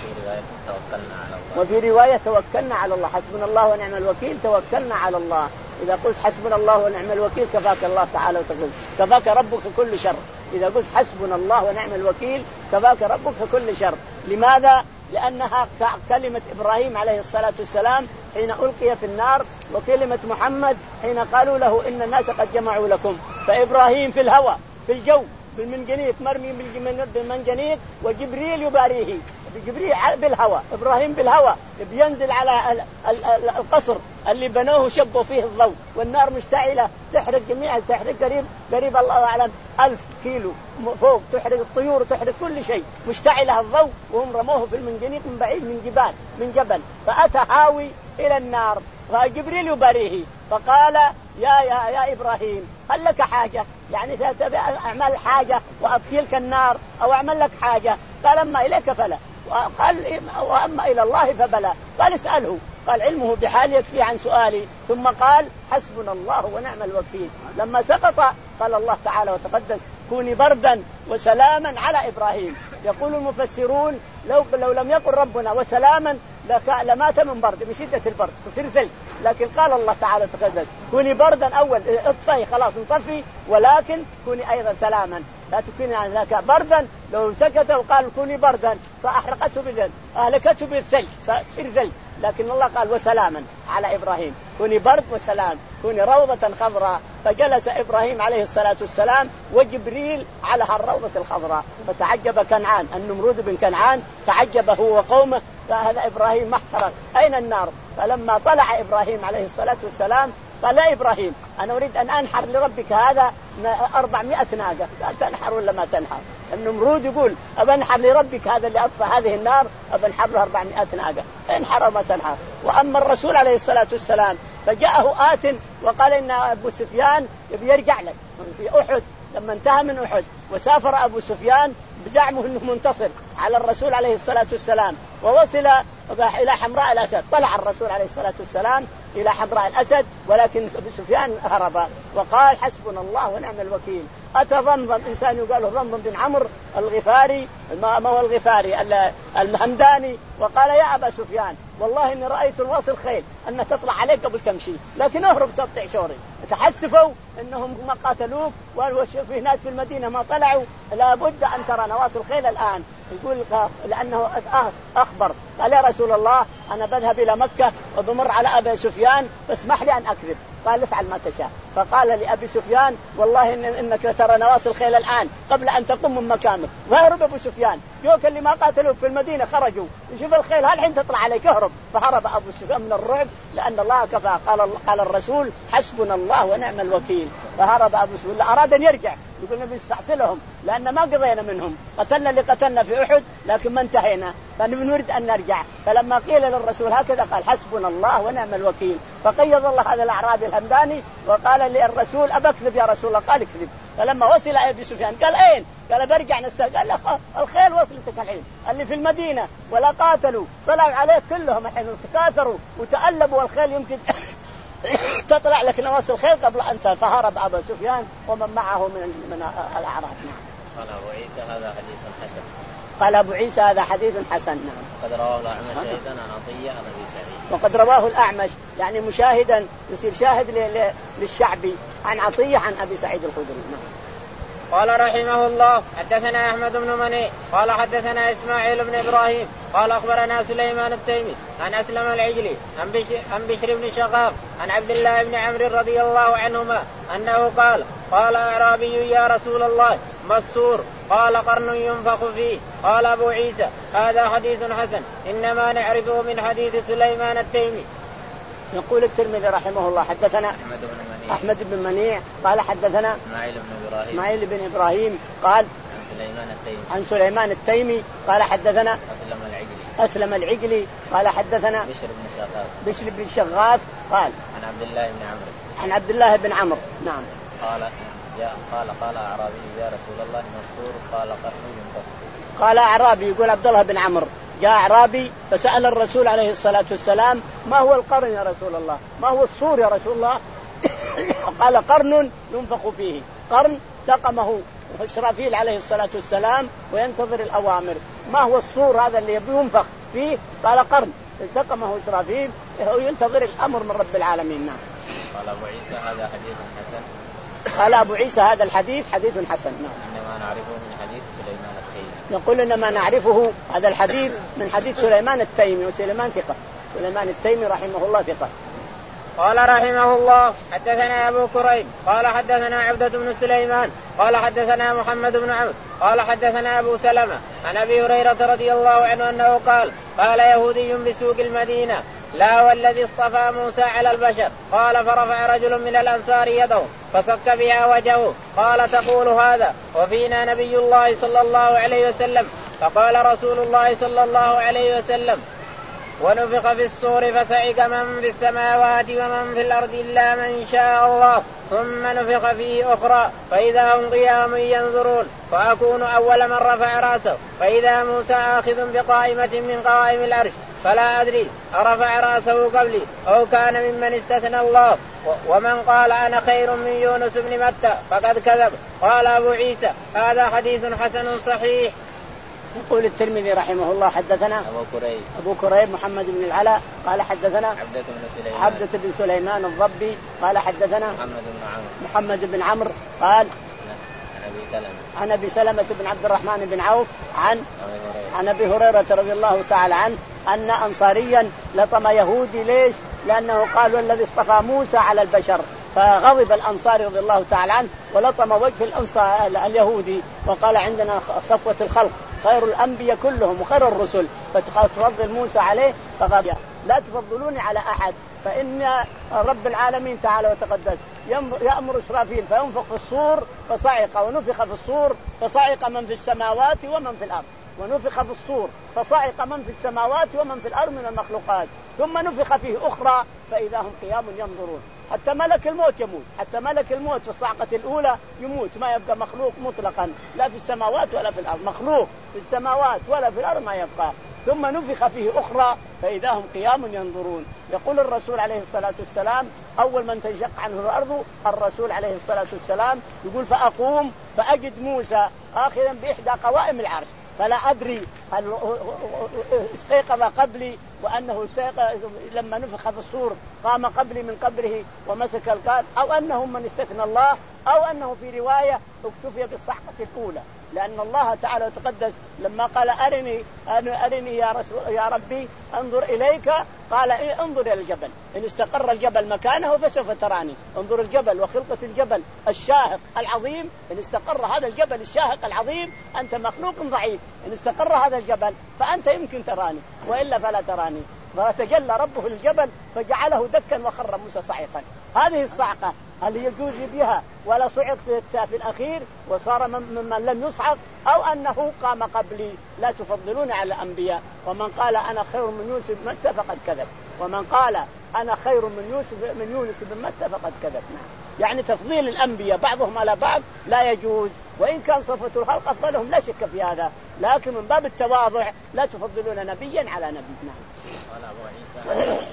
وفي رواية توكلنا على الله. حسبنا الله ونعم الوكيل توكلنا على الله. إذا قلت حسبنا الله ونعم الوكيل كفاك الله تعالى وتقول كفاك ربك كل شر. إذا قلت حسبنا الله ونعم الوكيل كفاك ربك كل شر. لماذا؟ لأنها كلمة إبراهيم عليه الصلاة والسلام حين ألقي في النار، وكلمة محمد حين قالوا له إن الناس قد جمعوا لكم. فإبراهيم في الهواء في الجو بالمنجنيق مرمي بالمنجنيق، وجبريل يباريه، جبريل بالهواء، إبراهيم بالهواء بينزل على القصر اللي بنوه شبوا فيه الضوء، والنار مشتعلة تحرق جميع، تحرق قريب قريب الله أعلم ألف كيلو فوق، تحرق الطيور وتحرق كل شيء، مشتعلة الضوء، وهم رموه في المنجنيق من بعيد من جبال من جبل، فأتى هاوي إلى النار، فجبريل يباريه فقال يا يا يا إبراهيم هل لك حاجة؟ يعني أعمل حاجة وأبكيلك النار أو أعمل لك حاجة؟ قال أما إليك فلا، وقال وأما إلى الله فبلا. قال اسأله، قال علمه بحال يكفي عن سؤالي. ثم قال حسبنا الله ونعم الوكيل. لما سقط قال الله تعالى وتقدس كوني بردا وسلاما على إبراهيم. يقول المفسرون لو, لو لم يقل ربنا وسلاما لمات من برد، من شدة البرد تصير ثلج، لكن قال الله تعالى تقدس كوني بردا، أول اطفي خلاص انطفي، ولكن كوني أيضا سلاما، لا تكوني عن ذاك بردا. لو سكت وقال كوني بردا فأحرقته بالجن أهلكته بالثلج تصير ثلج، لكن الله قال وسلاما على إبراهيم، كوني برد وسلام، كوني روضة خضراء. فجلس إبراهيم عليه الصلاة والسلام وجبريل على هالروضة الخضراء، فتعجب كنعان، النمرود بن كنعان تعجب هو وقومه، فهذا إبراهيم محترق أين النار؟ فلما طلع إبراهيم عليه الصلاة والسلام قال لا إبراهيم أنا أريد أن أنحر لربك هذا أربعمائة ناقة. قال تنحر ولا ما تنحر؟ النمرود يقول أبى أنحر لربك هذا اللي أطفى هذه النار، أبى أنحر له أربعمائة ناقة، انحر وما تنحر. وأما الرسول عليه الصلاة والسلام فجاءه آت وقال إن أبو سفيان يبي يرجع لك في أحد، لما انتهى من أحد وسافر أبو سفيان بزعمه أنه منتصر على الرسول عليه الصلاة والسلام، ووصل إلى حمراء الأسد. طلع الرسول عليه الصلاة والسلام إلى حمراء الأسد، ولكن أبو سفيان هرب وقال حسبنا الله ونعم الوكيل. أتى ضمضم، إنسان يقال له ضمضم بن عمرو الغفاري، ما هو الغفاري المهمداني، وقال يا أبا سفيان والله إني رأيت الواصل خيل أن تطلع عليك قبل تمشي، لكن أهرب تقطع شوري. تحسفوا إنهم ما قاتلوك، وفي ناس في المدينة ما طلعوا، لابد أن ترى نواصل خيل الآن. يقول لأنه أخبر قال يا رسول الله أنا بذهب إلى مكة وبمر على أبي سفيان فاسمح لي أن أكذب. قال افعل ما تشاء. فقال لأبي سفيان والله إن إنك ترى نواصل خيل الآن قبل أن تقوم من مكانك. وهرب أبو سفيان، جوك اللي ما قاتلوا في المدينة خرجوا يشوف الخيل هالحين تطلع عليك، اهرب. فهرب أبو سفيان من الرعب لأن الله كفى. قال قال الرسول حسبنا الله ونعم الوكيل. فهرب أبو سفيان، أراد أن يرجع، يقول نبي نستحصلهم لأن ما قضينا منهم، قتلنا اللي قتلنا في أحد لكن ما انتهينا، فنريد أن نرجع. فلما قيل للرسول هكذا قال حسبنا الله ونعم الوكيل. فقيض الله هذا الأعرابي الهمداني وقال للرسول أبكذب يا رسول الله؟ قال اكذب. فلما وصل أبي سفيان قال أين؟ قال برجع نستقبل. قال له الخيل وصلتك الحين اللي في المدينة ولا قاتلوا، طلعوا عليك كلهم الحين تكاثروا وتألبوا، والخيل يمكن تطلع لك نواصل خيل قبل أنت. فهرب أبو سفيان ومن معه من من الأعراب. قال أبو عيسى هذا حديث حسن. قال أبو عيسى هذا حديث حسن. نعم. وقد رواه الأعمش أيضا عن عطية عن أبي سعيد. وقد رواه الأعمش يعني مشاهدا يصير شاهد للشعبي عن عطية عن أبي سعيد الخدري. نعم. قال رحمه الله حدثنا أحمد بن مني قال حدثنا إسماعيل بن إبراهيم قال أخبرنا سليمان التيمي عن أسلم العجلي عن بشر بن شغاب عن عبد الله بن عمرو رضي الله عنهما أنه قال قال أعرابي يا رسول الله ما السور؟ قال قرن ينفخ فيه. قال أبو عيسى هذا حديث حسن إنما نعرفه من حديث سليمان التيمي. يقول الترمذي رحمه الله حدثنا أحمد بن منيع أحمد بن منيع قال حدثنا إسماعيل بن إبراهيم إسماعيل بن إبراهيم قال عن سليمان التيمي عن سليمان التيمي قال حدثنا أسلم العجلي أسلم العجلي قال حدثنا بشر بن شغاف بشر بن شغاف قال عن عبد الله بن عمرو عن عبد الله بن عمرو. نعم. قال يا قال قال أعرابي يا رسول الله مسرور؟ قال قرن ينفخ فيه. قال أعرابي يقول عبد الله بن عمرو جاء أعرابي فسأل الرسول عليه الصلاة والسلام ما هو القرن يا رسول الله؟ ما هو الصور يا رسول الله؟ قال قرن ينفخ فيه. قرن لقمه إسرافيل عليه الصلاة والسلام وينتظر الأوامر. ما هو الصور هذا اللي ينفخ فيه؟ قال قرن لقمه إسرافيل وينتظر الأمر من رب العالمين. نعم. قال أبو عيسى هذا حديث حسن. قال أبو عيسى هذا الحديث حديث حسن. نعم. إنما نعرفه من حديث سليمان التيمي. نقول إنما نعرفه هذا الحديث من حديث سليمان التيمي، وسليمان ثقة، سليمان التيمي رحمه الله ثقة. قال رحمه الله حدثنا أبو كريم قال حدثنا عبدة بن سليمان قال حدثنا محمد بن عمرو قال حدثنا أبو سلمة عن أبي هريرة رضي الله عنه أنه قال قال يهودي بسوق المدينة لا والذي اصطفى موسى على البشر. قال فرفع رجل من الأنصار يده فصك بها وجهه قال تقول هذا وفينا نبي الله صلى الله عليه وسلم. فقال رسول الله صلى الله عليه وسلم ونفخ في الصور فصعق من في السماوات ومن في الأرض إلا من شاء الله ثم نفخ فيه أخرى فإذا هم قيام ينظرون فأكون أول من رفع رأسه فإذا موسى آخذ بقائمة من قوائم العرش فلا أدري أرفع رأسه قبلي أو كان ممن استثنى الله. ومن قال أنا خير من يونس بن متى فقد كذب. قال أبو عيسى هذا حديث حسن صحيح. يقول الترمذي رحمه الله حدثنا أبو كريب أبو كريب محمد بن العلاء قال حدثنا عبدة بن سليمان عبدة بن سليمان الضبي قال حدثنا محمد بن عمرو محمد بن عمرو قال عن أبي سلمة عن أبي سلمة بن عبد الرحمن بن عوف عن عن أبي هريرة رضي الله تعالى عنه أن أنصاريا لطم يهودي. ليش؟ لأنه قال الذي اصطفى موسى على البشر، فغضب الأنصاري رضي الله تعالى عنه ولطم وجه الأنصار اليهودي وقال عندنا صفوة الخلق خير الأنبياء كلهم وخير الرسل فتفضل موسى عليه فغضب. لا تفضلوني على أحد فإن رب العالمين تعالى وتقدس يأمر إسرافيل فينفخ في الصور فصعق ونفخ في الصور فصعق من في السماوات ومن في الأرض ونفخ في الصور فصعق من في السماوات ومن في الأرض من المخلوقات ثم نفخ فيه أخرى فإذا هم قيام ينظرون. حتى ملك الموت يموت، حتى ملك الموت في الصعقة الأولى يموت، ما يبقى مخلوق مطلقا لا في السماوات ولا في الأرض، مخلوق في السماوات ولا في الأرض ما يبقى. ثم نفخ فيه أخرى فإذا هم قيام ينظرون. يقول الرسول عليه الصلاة والسلام أول من تنشق عنه الأرض الرسول عليه الصلاة والسلام يقول فأقوم فأجد موسى آخذا بإحدى قوائم العرش فلا أدري هل استيقظ قبلي وأنه استيقظ لما نفخ في الصور قام قبلي من قبره ومسك القاد أو أنه من استثنى الله أو أنه في رواية اكتفي بالصحقة الأولى. لأن الله تعالى وتقدس لما قال أرني أرني يا رسول يا ربي انظر إليك قال إيه انظر إلى الجبل إن استقر الجبل مكانه فسوف تراني. انظر الجبل وخلقة الجبل الشاهق العظيم، إن استقر هذا الجبل الشاهق العظيم أنت مخلوق ضعيف، إن استقر هذا الجبل فأنت يمكن تراني وإلا فلا تراني. فتجلى ربه للجبل فجعله دكا وخر موسى صعقا. هذه الصعقة هل يجوز بها ولا صعق في الأخير وصار ممن لم يصعق أو أنه قام قبلي؟ لا تفضلون على الأنبياء. ومن قال أنا خير من يونس بن متى فقد كذب، ومن قال أنا خير من يونس من يونس بن متى فقد كذب. يعني تفضيل الأنبياء بعضهم على بعض لا يجوز، وإن كان صفة الخلق أفضلهم لا شك في هذا، لكن من باب التواضع لا تفضلون نبيا على نبي. قال أبو عيسى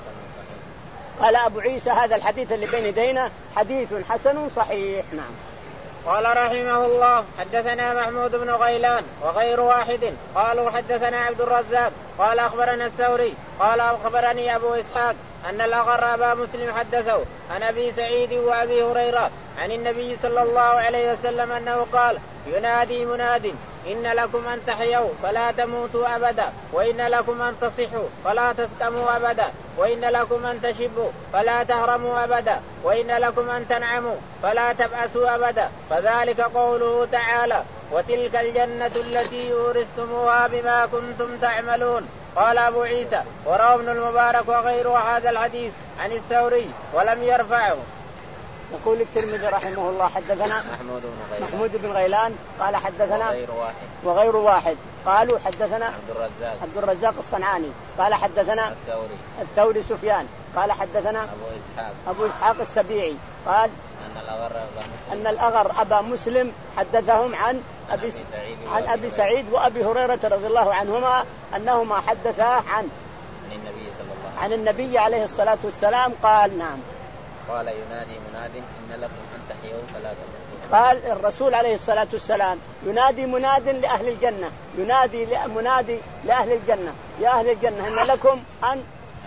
قال أبو عيسى هذا الحديث اللي بين يدينا حديث حسن صحيح. نعم. قال رحمه الله حدثنا محمود بن غيلان وغير واحد قالوا حدثنا عبد الرزاق قال أخبرنا الثوري قال أخبرني أبو إسحاق أن الأغر أبا مسلم حدثه عن أبي سعيد وأبي هريرة عن النبي صلى الله عليه وسلم أنه قال ينادي مناد إن لكم أن تحيوا فلا تموتوا أبدا وإن لكم أن تصحوا فلا تسقموا أبدا وإن لكم أن تشبوا فلا تهرموا أبدا وإن لكم أن تنعموا فلا تبأسوا أبدا فذلك قوله تعالى وتلك الجنة التي أورثتموها بما كنتم تعملون. قال أبو عيسى وروى ابن المبارك وغيره هذا الحديث عن الثوري ولم يرفعه. يقول الترمذي رحمه الله حدثنا محمود بن غيلان, محمود بن غيلان قال حدثنا وغير واحد, وغير واحد قالوا حدثنا عبد الرزاق, عبد الرزاق الصنعاني قال حدثنا الثوري, الثوري سفيان قال حدثنا أبو إسحاق, أبو إسحاق السبيعي قال أن الأغر أبا مسلم, أن الأغر أبا مسلم حدثهم عن أبي سعيد عن أبي سعيد وأبي هريرة رضي الله عنهما أنهما حدثا عن عن النبي صلى الله عليه وسلم عن النبي عليه الصلاة والسلام قال نعم قال ينادي مناد إن لكم أن تحيوا فلا تموتوا. قال الرسول عليه الصلاة والسلام ينادي مناد لأهل الجنة ينادي منادي لأهل الجنة يا أهل الجنة إن لكم أن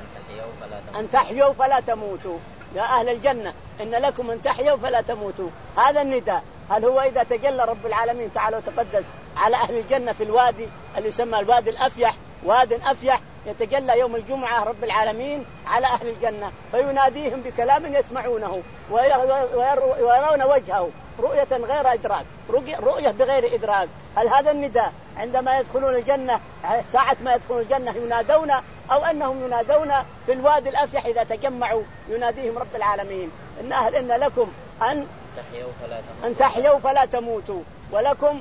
أن تحيوا فلا تموتوا. يا أهل الجنة إن لكم أن تحيوا فلا تموتوا. هذا النداء هل هو إذا تجلى رب العالمين تعالى وتقدس على أهل الجنة في الوادي اللي يسمى الوادي الأفيح، واد أفيح يتجلى يوم الجمعة رب العالمين على أهل الجنة فيناديهم بكلام يسمعونه ويرون وجهه رؤية غير إدراك، رؤية بغير إدراك. هل هذا النداء عندما يدخلون الجنة ساعة ما يدخلون الجنة ينادون، أو أنهم ينادون في الوادي الأفيح إذا تجمعوا يناديهم رب العالمين إن أهل إن لكم أن تحيوا فلا تموتوا, أن تحيوا فلا تموتوا ولكم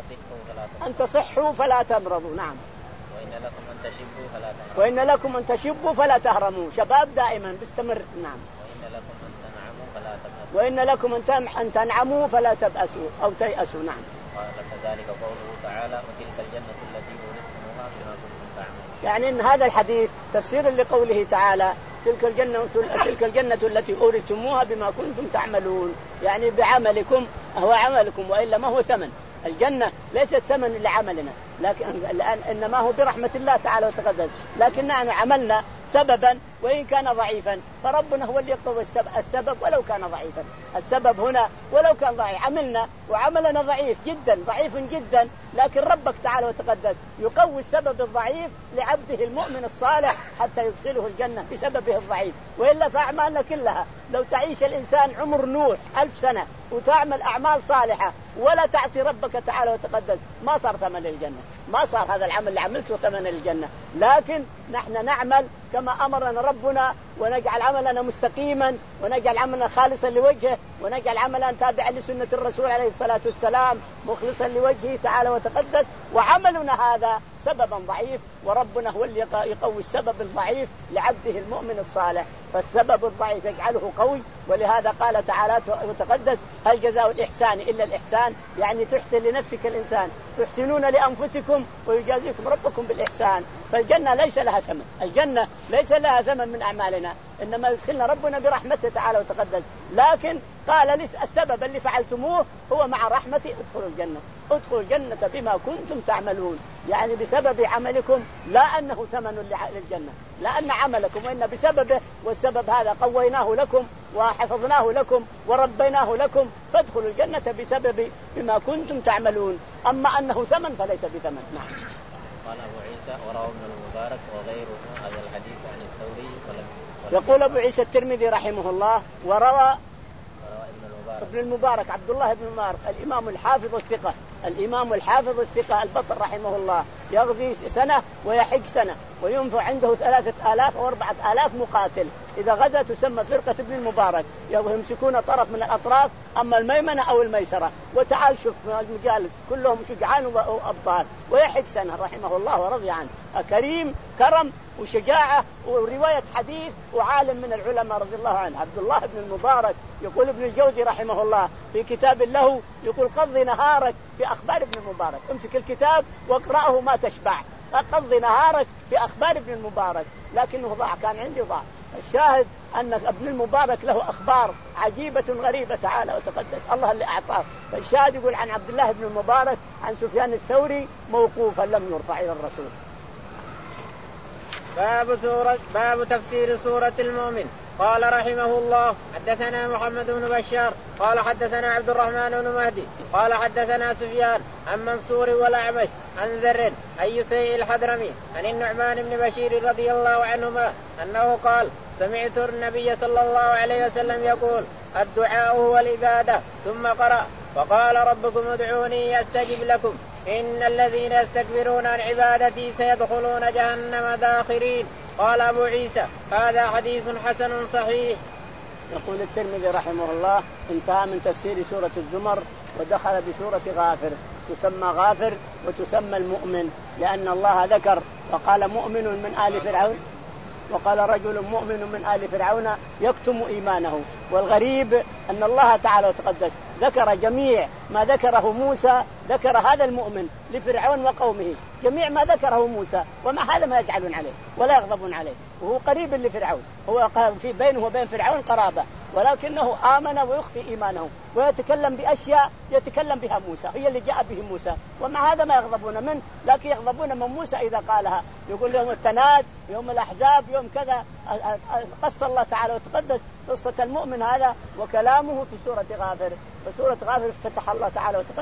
أن تصحوا فلا تمرضوا. نعم. وإن لكم أن تشبوا فلا تهرموا. وإن لكم أن تشبوا فلا تهرموا، شباب دائما باستمر. نعم. وإن لكم أن تنعموا فلا تبأسوا. وإن لكم أن تنعموا فلا تبأسوا أو تيأسوا. نعم. قال كذلك قوله تعالى وتلك الجنة التي أورثتموها بما كنتم تعملون. يعني إن هذا الحديث تفسير لقوله تعالى تلك الجنة تلك الجنة التي أورثتموها بما كنتم تعملون، يعني بعملكم، هو عملكم وإلا ما هو ثمن. الجنة ليست ثمن لعملنا، لكن إنما هو برحمة الله تعالى وتقدس، لكن نحن عملنا سببا وإن كان ضعيفا، فربنا هو اللي يقوي السبب ولو كان ضعيفا. السبب هنا ولو كان ضعيف، عملنا وعملنا ضعيف جدا ضعيف جدا، لكن ربك تعالى وتقدس يقوي السبب الضعيف لعبده المؤمن الصالح حتى يدخله الجنة بسببه الضعيف. وإلا فأعمالنا كلها لو تعيش الإنسان عمر نوح ألف سنة وتعمل أعمال صالحة ولا تعصي ربك تعالى وتقدس ما صار ثمن للجنة، ما صار هذا العمل اللي عملته ثمن للجنة. لكن نحن نعمل كما أمرنا ربنا ونجعل عملنا مستقيما ونجعل عملنا خالصا لوجهه ونجعل عملنا تابعا لسنة الرسول عليه الصلاة والسلام مخلصا لوجهه تعالى وتقدس، وعملنا هذا سببا ضعيف وربنا هو اللي يقوي السبب الضعيف لعبده المؤمن الصالح، فالسبب الضعيف يجعله قوي. ولهذا قال تعالى وتقدس هل جزاء الإحسان إلا الإحسان، يعني تحسن لنفسك الإنسان، تحسنون لأنفسكم ويجازيكم ربكم بالإحسان. فالجنة ليس لها ثمن، الجنة ليس لها ثمن من أعمالنا، إنما يدخلنا ربنا برحمته تعالى وتقدس. لكن قال لي السبب اللي فعلتموه هو مع رحمتي ادخلوا الجنة، ادخلوا الجنة بما كنتم تعملون، يعني بسبب عملكم، لا أنه ثمن للجنة، لا أن عملكم، وإن بسببه، والسبب هذا قويناه لكم وحفظناه لكم وربيناه لكم، فادخلوا الجنة بسبب بما كنتم تعملون. أما أنه ثمن فليس بثمن. نعم. قال أبو عيسى وروى ابن المبارك وغيره هذا الحديث عن الثوري ولم يقول أبو عيسى الترمذي رحمه الله وروى ابن المبارك ابن المبارك عبد الله بن المبارك الإمام الحافظ الثقة الإمام الحافظ الثقة البطل رحمه الله، يغزي سنة ويحج سنة وينفع عنده ثلاثة آلاف أو أربعة آلاف مقاتل. إذا غزا تسمى فرقة ابن المبارك، يمسكون طرف من الأطراف أما الميمنة أو الميسرة. وتعال شوف المجال كلهم شجعان وأبطال. ويحج سنة رحمه الله ورضي عنه، كريم كرم وشجاعة ورواية حديث وعالم من العلماء رضي الله عنه. عبد الله بن المبارك يقول ابن الجوزي رحمه الله في كتاب له يقول قضي نهارك في أخبار ابن المبارك، امسك الكتاب واقرأه ما تشبع، قضي نهارك في أخبار ابن المبارك. لكنه ضاع، كان عندي ضاع. الشاهد أن ابن المبارك له أخبار عجيبة غريبة تعالى وتقدس، الله اللي أعطاه. فالشاهد يقول عن عبد الله بن المبارك عن سفيان الثوري موقوفا لم يرفع إلى الرسول. باب سورة باب تفسير سورة المؤمن. قال رحمه الله حدثنا محمد بن بشار قال حدثنا عبد الرحمن بن مهدي قال حدثنا سفيان عن منصور والأعمش عن ذر عن يسيء الحضرمي عن النعمان بن بشير رضي الله عنهما أنه قال سمعت النبي صلى الله عليه وسلم يقول الدعاء هو العبادة، ثم قرأ وقال ربكم ادعوني أستجب لكم إن الذين يستكبرون عن عبادتي سيدخلون جهنم داخرين. قال أبو عيسى هذا حديث حسن صحيح. يقول الترمذي رحمه الله انتهى من تفسير سورة الزمر ودخل بسورة غافر. تسمى غافر وتسمى المؤمن لأن الله ذكر وقال مؤمن من آل فرعون، وقال رجل مؤمن من آل فرعون يكتم إيمانه. والغريب أن الله تعالى وتقدس ذكر جميع ما ذكره موسى، ذكر هذا المؤمن لفرعون وقومه، جميع ما ذكره موسى، ومع هذا ما يزعلون عليه ولا يغضبون عليه، وهو قريب لفرعون، هو في بينه وبين فرعون قرابة، ولكنه آمن ويخفي إيمانه ويتكلم بأشياء يتكلم بها موسى، هي اللي جاء به موسى، ومع هذا ما يغضبون منه، لكن يغضبون من موسى إذا قالها. يقول يوم التناد يوم الأحزاب يوم كذا، قص الله تعالى وتقدس قصة المؤمن هذا وكلامه في سورة غافر. فسورة غافر افتتح الله تعالى وتقدس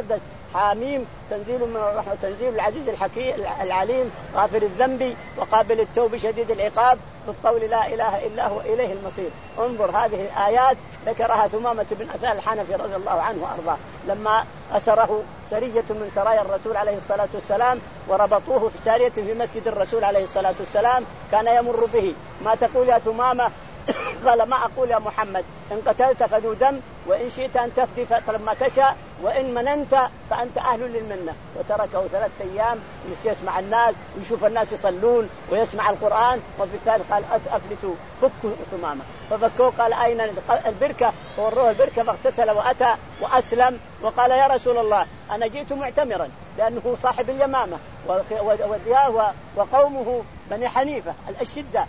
حاميم تنزيل من الرحمة تنزيل العزيز الحكيم العليم غافر الذنب وقابل التوب شديد العقاب بالقول لا إله إلا هو إليه المصير. انظر هذه الآيات ذكرها ثمامة بن أثال الحنفي رضي الله عنه وأرضاه لما أسره سرية من سرايا الرسول عليه الصلاة والسلام وربطوه في سارية في مسجد الرسول عليه الصلاة والسلام كان يمر به. ما تقول يا ثمامة؟ قال ما أقول يا محمد إن قتلت فذو دم وإن شئت أن تفدي فلما تشاء وإن مننت فأنت أهل للمنة. وتركه ثلاثة أيام يسمع الناس ويشوف الناس يصلون ويسمع القرآن. وفي الثالث قال أفلتوا فكوا ثمامة ففكوه. قال أين البركة؟ فوروه البركة فاغتسل وأتى وأسلم وقال يا رسول الله أنا جئت معتمرا لأنه صاحب اليمامة وقومه بني حنيفة الشدة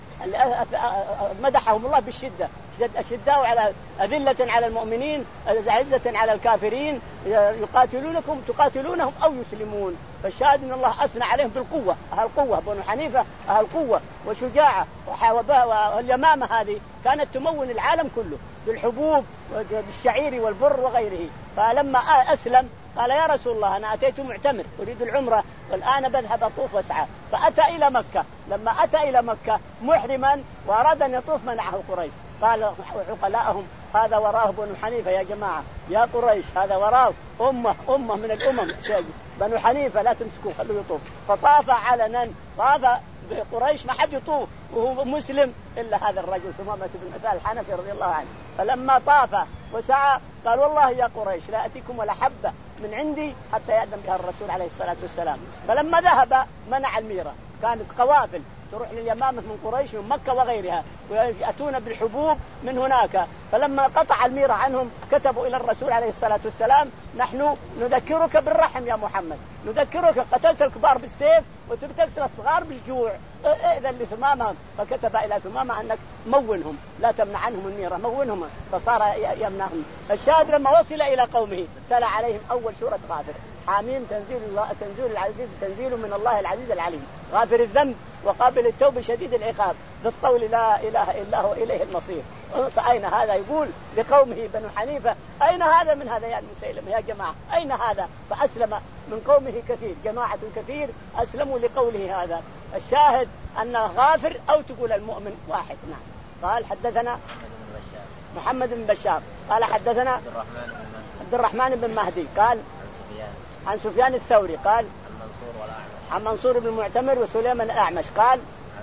مدحهم الله بالشدة الشدة على أذلة على المؤمنين عزة على الكافرين يقاتلونكم تقاتلونهم أو يسلمون. فالشاهد أن الله أثنى عليهم بالقوة. أهل قوة بنو حنيفة أهل قوة وشجاعة واليمامة هذه كانت تمون العالم كله بالحبوب بالشعير والبر وغيره. فلما أسلم قال يا رسول الله أنا أتيت معتمر أريد العمرة والآن بذهب أطوف واسعى. فأتى إلى مكة. لما أتى إلى مكة محرما وأراد أن يطوف منعه قريش. قال عقلاءهم هذا وراه بنو حنيفة يا جماعة يا قريش هذا وراه أمة أمة من الأمم بنو حنيفة لا تمسكوه خلوه يطوف. فطاف علنا طاف بقريش ما حد يطوف وهو مسلم إلا هذا الرجل ثمامة بن أثال الحنفي رضي الله عنه. فلما طاف وسعى قال والله يا قريش لا أتيكم ولا حبة من عندي حتى يأذن بها الرسول عليه الصلاة والسلام. فلما ذهب منع الميرة. كانت قوافل تروح لليمامة من قريش من مكة وغيرها ويأتون بالحبوب من هناك. فلما قطع الميرة عنهم كتبوا إلى الرسول عليه الصلاة والسلام نحن نذكرك بالرحم يا محمد نذكرك قتلت الكبار بالسيف وتقتلت الصغار بالجوع ائذن لثمامة. فكتب إلى ثمامة أنك مونهم لا تمنع عنهم الميرة مونهم. فصار يمنعهم. الشاهد لما وصل إلى قومه تلا عليهم أول سورة غافر حاميم تنزيل الله تنزيل العزيز تنزيل من الله العزيز العليم غافر الذنب وقابل التوب شديد العقاب بالقول لا إله إلا هو إليه المصير. فأين هذا؟ يقول لقومه بنو حنيفة أين هذا من هذا يا مسيلمة يا جماعة أين هذا؟ فأسلم من قومه كثير جماعة كثير أسلموا لقوله هذا. الشاهد أن غافر أو تقول المؤمن واحد. نعم. قال حدثنا محمد بن بشار قال حدثنا عبد الرحمن بن مهدي قال عن سفيان الثوري قال عن منصور بن المعتمر وسليمان الأعمش قال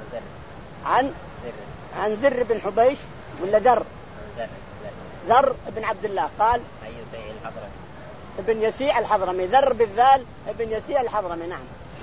عن عن زر بن حبيش ولا در ذر بن عبد الله قال ابن يسيع الحضرمي ذر بالذال ابن يسيع الحضرمي. نعم.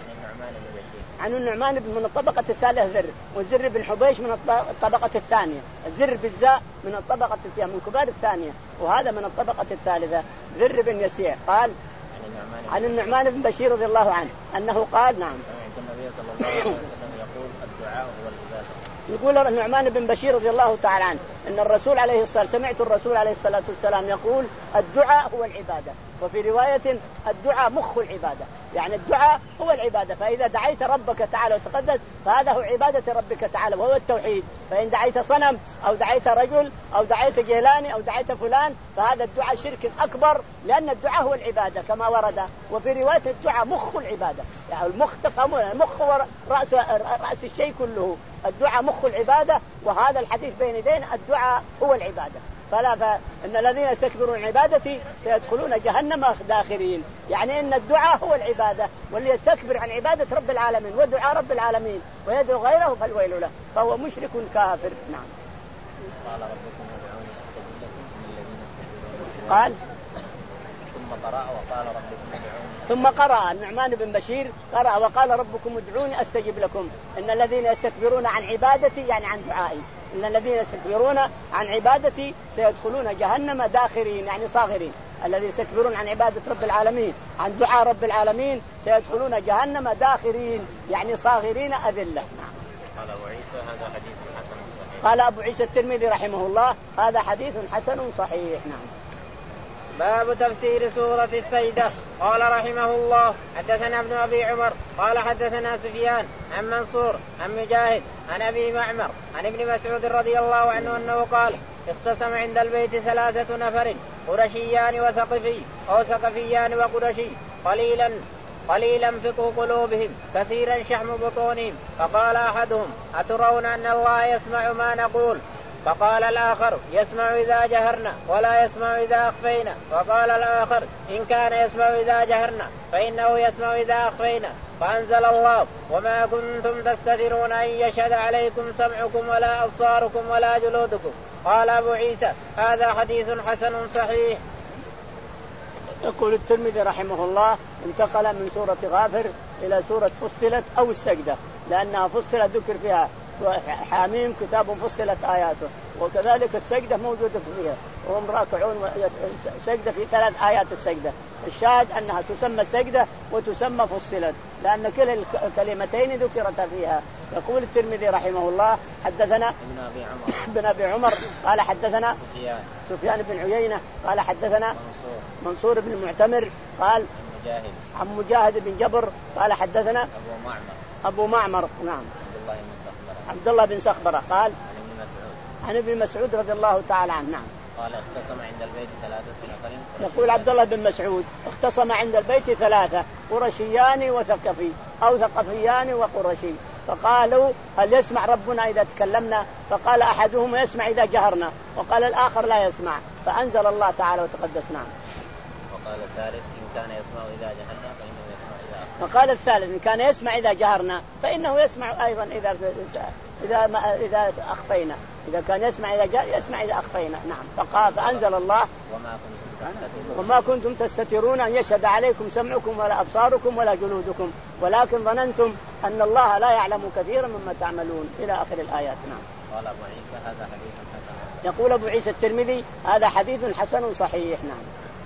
عن النعمان بن من الطبقة الثالثة ذر والزر بن حبيش من الطبقة الثانية. الزر بالزاء من الطبقة الثانية من كبار الثانية وهذا من الطبقة الثالثة. ذر بن يسيع قال عن النعمان بن بشير رضي الله عنه أنه قال نعم سمعت النبي صلى الله عليه وسلم يقول الدعاء هو العبادة. يقول النعمان بن بشير رضي الله تعالى عنه أن الرسول عليه الصلاة سمعت الرسول عليه الصلاة والسلام يقول الدعاء هو العبادة. وفي رواية الدعاء مخ العبادة يعني الدعاء هو العبادة. فإذا دعيت ربك تعالى وتقدس فهذا هو عبادة ربك تعالى وهو التوحيد. فإن دعيت صنم أو دعيت رجل أو دعيت جيلاني أو دعيت فلان فهذا الدعاء شرك أكبر لأن الدعاء هو العبادة كما ورد. وفي رواية الدعاء مخ العبادة يعني المخ تفهمون المخ هو رأس, رأس الشيء كله. الدعاء مخ العبادة وهذا الحديث بين يدينا الدعاء هو العبادة. فلا فإن الذين يستكبرون عن عبادتي سيدخلون جهنم داخرين يعني إن الدعاء هو العبادة واللي يستكبر عن عبادة رب العالمين ودعاء رب العالمين ويدعو غيره فالويل له فهو مشرك كافر. نعم. قال ربكم ادعوني أستجب لكم من الذين يستكبرون قال ثم قرأ وقال ربكم ادعوني ثم قرأ النعمان بن بشير قرأ وقال ربكم ادعوني أستجب لكم إن الذين يستكبرون عن عبادتي يعني عن دعائي إن الذين يستكبرون عن عبادتي سيدخلون جهنم داخرين يعني صاغرين. الذين يستكبرون عن عبادة رب العالمين عن دعاء رب العالمين سيدخلون جهنم داخرين يعني صاغرين أذلة. نعم. قال أبو عيسى هذا حديث حسن صحيح. قال أبو عيسى الترمذي رحمه الله هذا حديث حسن صحيح. نعم. باب تفسير سورة السجدة. قال رحمه الله حدثنا ابن أبي عمر قال حدثنا سفيان عن منصور عن مجاهد عن أبي معمر عن ابن مسعود رضي الله عنه أنه قال اختصم عند البيت ثلاثة نفر قرشيان وثقفي أو ثقفيان وقرشي قليلا قليلا فقه قلوبهم كثيرا شحم بطونهم. فقال أحدهم أترون أن الله يسمع ما نقول؟ فقال الآخر يسمع إذا جهرنا ولا يسمع إذا أخفينا. فقال الآخر إن كان يسمع إذا جهرنا فإنه يسمع إذا أخفينا. فأنزل الله وما كنتم تستترون أن يشهد عليكم سمعكم ولا أبصاركم ولا جلودكم. قال أبو عيسى هذا حديث حسن صحيح. يقول الترمذي رحمه الله انتقل من سورة غافر إلى سورة فصلت أو السجدة لأنها فصلت ذكر فيها حاميم كتاب فصلت آياته، وكذلك السجدة موجودة فيها وهم راكعون سجدة في ثلاث آيات السجدة. الشاهد أنها تسمى سجدة وتسمى فصلت لأن كلا الكلمتين ذكرتا فيها. يقول الترمذي رحمه الله حدثنا ابن أبي عمر ابن أبي عمر قال حدثنا سفيان سفيان بن عيينة قال حدثنا منصور منصور بن المعتمر قال مجاهد عن مجاهد بن جبر قال حدثنا أبو معمر أبو معمر نعم عبد الله بن سخبرة عبد الله بن سخبرة قال عن ابن مسعود عن ابن مسعود رضي الله تعالى عنه نعم قال اختصم عند البيت ثلاثة نفر. يقول عبد الله بن مسعود اختصم عند البيت ثلاثة قرشيان وثقفي أو ثقفيان وقرشي فقالوا هل يسمع ربنا إذا تكلمنا؟ فقال أحدهم يسمع إذا جهرنا وقال الآخر لا يسمع. فأنزل الله تعالى وتقدس نعم. وقال الثالث إن كان يسمع إذا جهرنا فإنه يسمع إذا وقال الثالث إن كان يسمع إذا جهرنا فإنه يسمع أيضا إذا إذا ما إذا أخفينا. إذا كان يسمع إذا جاء يسمع إذا أخفينا نعم. فقال فأنزل الله وما كنتم تستترون وما كنتم تستترون أن يشهد عليكم سمعكم ولا أبصاركم ولا جلودكم ولكن ظننتم أن الله لا يعلم كثيرا مما تعملون إلى آخر الآيات نعم. قال أبو عيسى هذا حديث حسن. يقول أبو عيسى الترمذي هذا حديث حسن صحيح نعم.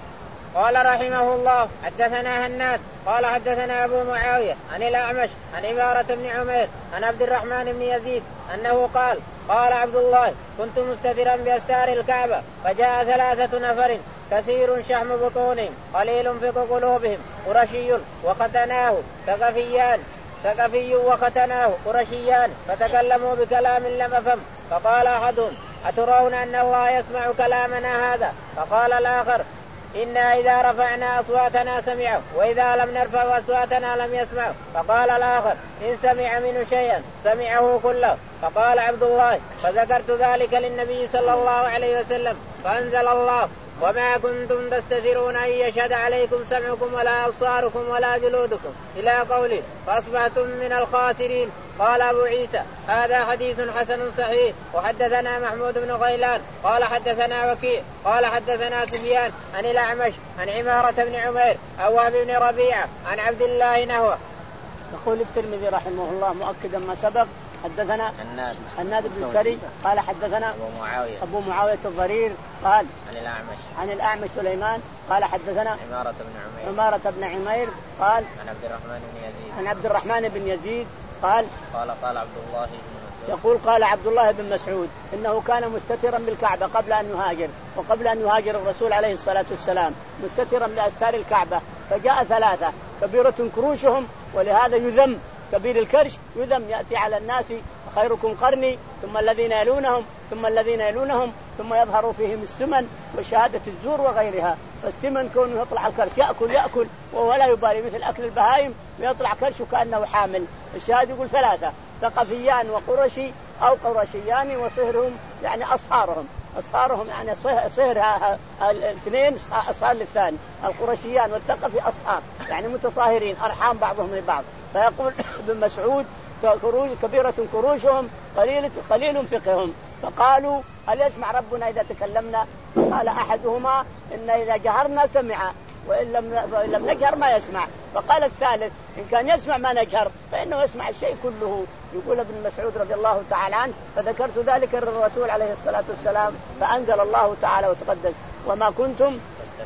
قال رحمه الله حدثنا هناد قال حدثنا أبو معاوية عن الأعمش عن عمارة بن عمير عن عبد الرحمن بن يزيد أنه قال قال عبد الله كنت مستترا بأستار الكعبة فجاء ثلاثة نفر كثير شحم بطونهم قليل فقه قلوبهم قرشي وختناه ثقفيان ثقفي وختناه قرشيان فتكلموا بكلام لم أفهم. فقال أحدهم أترون أن الله يسمع كلامنا هذا؟ فقال الآخر إنا إذا رفعنا أصواتنا سمعه وإذا لم نرفع أصواتنا لم يسمعه. فقال الآخر إن سمع منه شيئا سمعه كله. فقال عبد الله فذكرت ذلك للنبي صلى الله عليه وسلم فأنزل الله وما كنتم تستترون أن يشهد عليكم سمعكم ولا أبصاركم ولا جلودكم إلى قوله فأصبحتم من الخاسرين. قال أبو عيسى هذا حديث حسن صحيح. وحدثنا محمود بن غيلان قال حدثنا وكيع قال حدثنا سفيان عن الأعمش عن عمارة بن عمير أو وهب بن ربيعة عن عبد الله نحوه. يقول الترمذي رحمه الله مؤكدا ما سبق حدثنا هناد هناد بن السري قال حدثنا أبو معاوية أبو معاوية الضرير قال عن الأعمش عن الأعمش سليمان قال حدثنا عمارة بن عمير عمارة بن عمير قال عن عبد الرحمن بن يزيد عن عبد الرحمن بن يزيد قال قال قال عبد الله بن مسعود يقول قال عبد الله بن مسعود إنه كان مستترا بالكعبة قبل أن يهاجر وقبل أن يهاجر الرسول عليه الصلاة والسلام مستترا بأستار الكعبة فجاء ثلاثة كبيرة كروشهم ولهذا يذم كبير الكرش يذم يأتي على الناس خيركم قرني ثم الذين يلونهم ثم الذين يلونهم ثم يظهر فيهم السمن وشهادة الزور وغيرها. فالسمن كونه يطلع الكرش يأكل يأكل وهو لا يبالي مثل أكل البهائم ويطلع كرشه كأنه حامل. الشاهد يقول ثلاثة ثقفيان وقرشي أو قرشيان وصهرهم يعني أصهارهم أصهارهم يعني صهر الاثنين أصهار للثاني القرشيان والثقفي أصهار يعني متصاهرين أرحام بعضهم لبعض. فيقول ابن مسعود كبيرة كروشهم قليل قليل فقههم. فقالوا هل يسمع ربنا إذا تكلمنا؟ قال أحدهما إن إذا جهرنا سمع وإن لم, وإن لم نجهر ما يسمع. فقال الثالث إن كان يسمع ما نجهر فإنه يسمع الشيء كله. يقول ابن مسعود رضي الله تعالى عنه فذكرت ذلك للرسول عليه الصلاة والسلام فأنزل الله تعالى وتقدس وما كنتم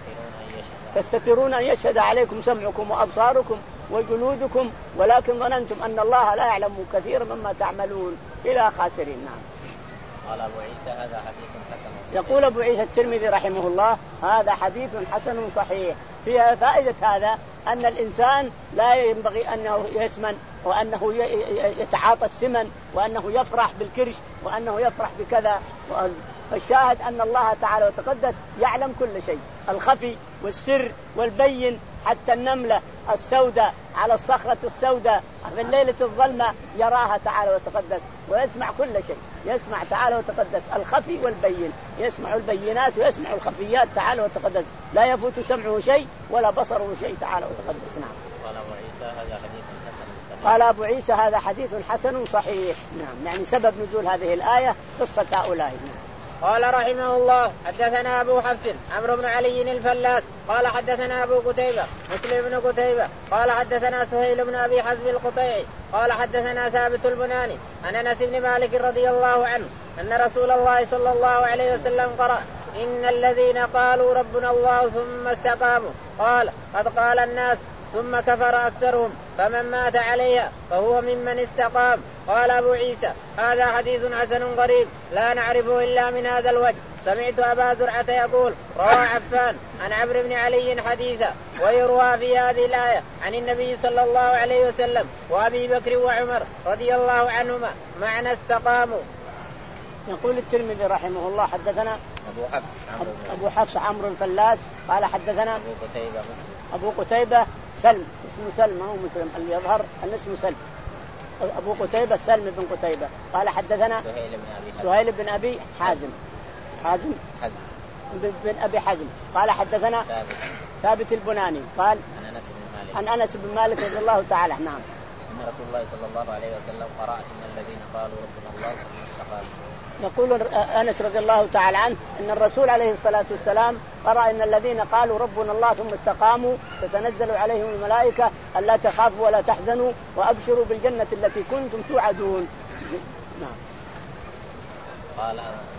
تستترون أن يشهد عليكم سمعكم وأبصاركم وجلودكم ولكن ظننتم أن الله لا يعلم كثيرا مما تعملون إلى خاسرين. نعم. قال أبو عيسى هذا حديث حسن. يقول أبو عيسى الترمذي رحمه الله هذا حديث حسن صحيح. فيها فائدة هذا أن الإنسان لا ينبغي أنه يسمن وأنه يتعاطى السمن وأنه يفرح بالكرش وأنه يفرح بكذا. فالشاهد أن الله تعالى وتقدس يعلم كل شيء الخفي والسر والبين حتى النملة السوداء على الصخرة السوداء في الليلة الظلمة يراها تعالى وتقدس، ويسمع كل شيء، يسمع تعالى وتقدس الخفي والبين، يسمع البينات ويسمع الخفيات تعالى وتقدس، لا يفوت سمعه شيء ولا بصره شيء تعالى وتقدس. نعم. قال أبو عيسى هذا حديث حسن. قال أبو عيسى هذا حديث حسن صحيح. نعم. يعني سبب نزول هذه الآية قصة هؤلاء. نعم. قال رحمه الله حدثنا أبو حفص عمرو بن علي الفلاس قال حدثنا أبو قتيبة مسلم بن قتيبة قال حدثنا سهيل بن أبي حزم القطيعي قال حدثنا ثابت البناني عن أنس بن مالك رضي الله عنه أن رسول الله صلى الله عليه وسلم قرأ إن الذين قالوا ربنا الله ثم استقاموا قال قد قال الناس ثم كفر أكثرهم فمن مات عليها فهو ممن استقام. قال أبو عيسى هذا حديث حسن غريب لا نعرفه إلا من هذا الوجه. سمعت أبا زرعة يقول روى عفان عن عمرو بن علي حديثا ويروى في هذه الآية عن النبي صلى الله عليه وسلم وأبي بكر وعمر رضي الله عنهما معنى استقاموا. يقول الترمذي رحمه الله حدثنا أبو حفص عمرو أبو حفص عمرو الفلاس قال حدثنا أبو قتيبة مسلم أبو قتيبة سلم اسمه سلم هو مسلم اللي يظهر أن اسمه سلم. أبو قتيبة سلم بن قتيبة قال حدثنا سهيل بن أبي حزم سهيل بن أبي حازم حازم حزم بن أبي حزم قال حدثنا ثابت ثابت البناني قال عن أنس بن مالك عن أنس بن مالك رضي الله تعالى. نعم. أن رسول الله صلى الله عليه وسلم قرأ إن الذين قالوا ربنا الله ثم استقاموا. يقول أنس رضي الله تعالى عنه أن الرسول عليه الصلاة والسلام قرأ إن الذين قالوا ربنا الله ثم استقاموا تتنزل عليهم الملائكة ألا تخافوا ولا تحزنوا وأبشروا بالجنة التي كنتم توعدون. نعم. قال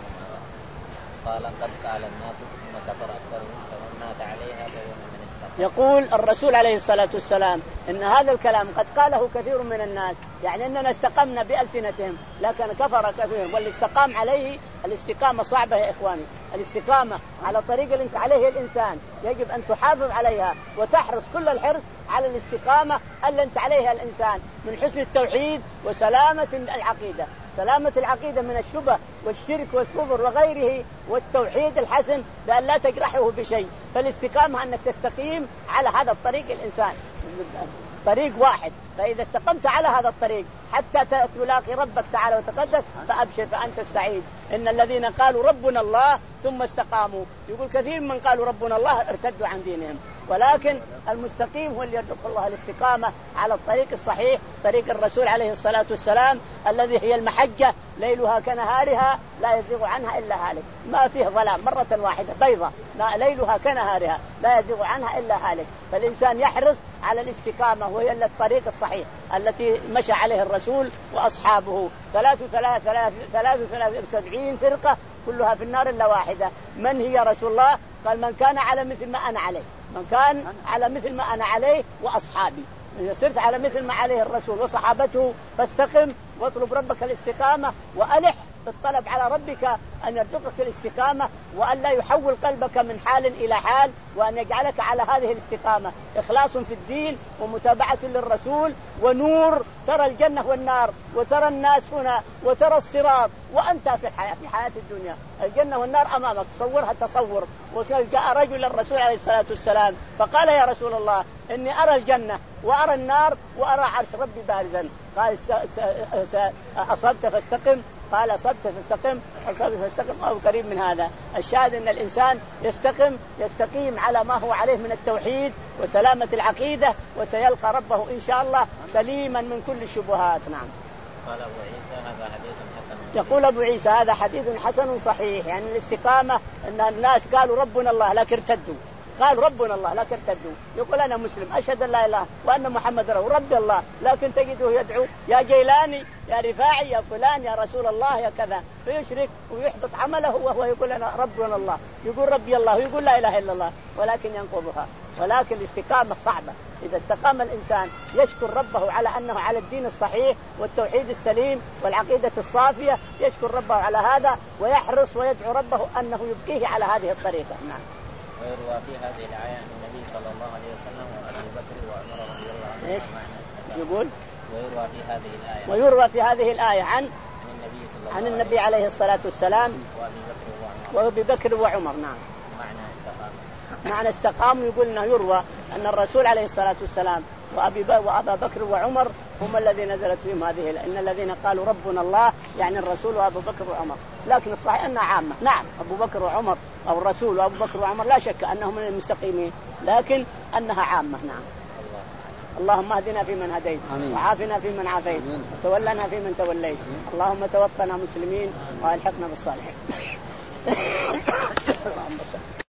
قال قد قال الناس ثم كفر أكثرهم فمن مات عليها فهو ممن استقام. يقول الرسول عليه الصلاة والسلام إن هذا الكلام قد قاله كثير من الناس، يعني أننا استقمنا بألسنتهم لكن كفر كثير. واللي استقام عليه الاستقامة صعبة يا إخواني، الاستقامة على طريق اللي انت عليه الإنسان يجب أن تحافظ عليها وتحرص كل الحرص على الاستقامة اللي انت عليها الإنسان من حسن التوحيد وسلامة العقيدة، سلامة العقيدة من الشبه والشرك والكفر وغيره، والتوحيد الحسن بأن لا تجرحه بشيء. فالاستقامة أنك تستقيم على هذا الطريق الإنسان طريق واحد، فإذا استقمت على هذا الطريق حتى تلاقي ربك تعالى وتقدس فأبشر فأنت السعيد. إن الذين قالوا ربنا الله ثم استقاموا، يقول كثير من قالوا ربنا الله ارتدوا عن دينهم، ولكن المستقيم هو اللي يرزق الله الاستقامة على الطريق الصحيح، طريق الرسول عليه الصلاة والسلام الذي هي المحجة ليلها كنهارها لا يزيغ عنها إلا هالك، ما فيه ظلام، مرة واحدة بيضة ليلها كنهارها لا يزيغ عنها إلا هالك. فالإنسان يحرص على الاستقامة وهي الطريق الصحيح التي مشى عليه الرسول وأصحابه. ثلاث ثلاث ثلاث ثلاث ثلاث سبعين فرقة كلها في النار إلا واحدة. من هي رسول الله؟ قال من كان على مثل ما أنا عليه، من كان على مثل ما أنا عليه وأصحابي. إذا صرت على مثل ما عليه الرسول وصحابته فاستقم واطلب ربك الاستقامة وألح بالطلب على ربك أن يرزقك الاستقامة وأن لا يحول قلبك من حال إلى حال، وأن يجعلك على هذه الاستقامة إخلاص في الدين ومتابعة للرسول ونور. ترى الجنة والنار وترى الناس هنا وترى الصراط وأنت في الحياة في حياة الدنيا، الجنة والنار أمامك تصورها تصور. وجاء رجل الرسول عليه الصلاة والسلام فقال يا رسول الله إني أرى الجنة وأرى النار وأرى عرش ربي بارزا. قال أصبت فاستقم، قال أصبت فاستقم، أصبت فاستقم أو قريب من هذا. الشاهد أن الإنسان يستقم يستقيم على ما هو عليه من التوحيد وسلامة العقيدة وسيلقى ربه إن شاء الله سليما من كل الشبهات. نعم. قال أبو عيسى هذا حديث حسن. يقول أبو عيسى هذا حديث حسن صحيح. يعني الاستقامة أن الناس قالوا ربنا الله لكن ارتدوا، قال ربنا الله لكن ارتدوا. يقول أنا مسلم أشهد أن لا إله وأن محمد رسول ربي الله، لكن تجده يدعو يا جيلاني يا رفاعي يا فلان يا رسول الله يا كذا، فيشرك ويحبط عمله وهو يقول أنا ربنا الله، يقول ربي الله ويقول لا إله إلا الله، ولكن ينقضها. ولكن الاستقامة صعبة. إذا استقام الإنسان يشكر ربه على أنه على الدين الصحيح والتوحيد السليم والعقيدة الصافية، يشكر ربه على هذا ويحرص ويدعو ربه أنه يبقيه على هذه الطريقة. نعم. ويروى في هذه الآية عن النبي صلى الله عليه وسلم وأبي بكر وعمر رضي الله عنهم. إيش يقول؟ ويروى في هذه الآية ويروى في هذه الآية عن عن النبي صلى الله عن النبي عليه الصلاة والسلام وأبي بكر وعمر. وأبي بكر وعمر. نعم. معنى استقام. معنى استقام يقول انه يروى أن الرسول عليه الصلاة والسلام وأبي وأبا بكر وعمر هم الذين نزلت فيهم هذه، إن الذين قالوا ربنا الله يعني الرسول وأبو بكر وعمر. لكن الصحيح أنها عامة. نعم أبو بكر وعمر أو الرسول وأبو بكر وعمر لا شك أنهم من المستقيمين، لكن أنها عامة. نعم. اللهم اهدنا فيمن هديت، وعافنا فيمن عافيت، وتولنا فيمن توليت. اللهم توفنا مسلمين والحقنا بالصالحين. اللهم صل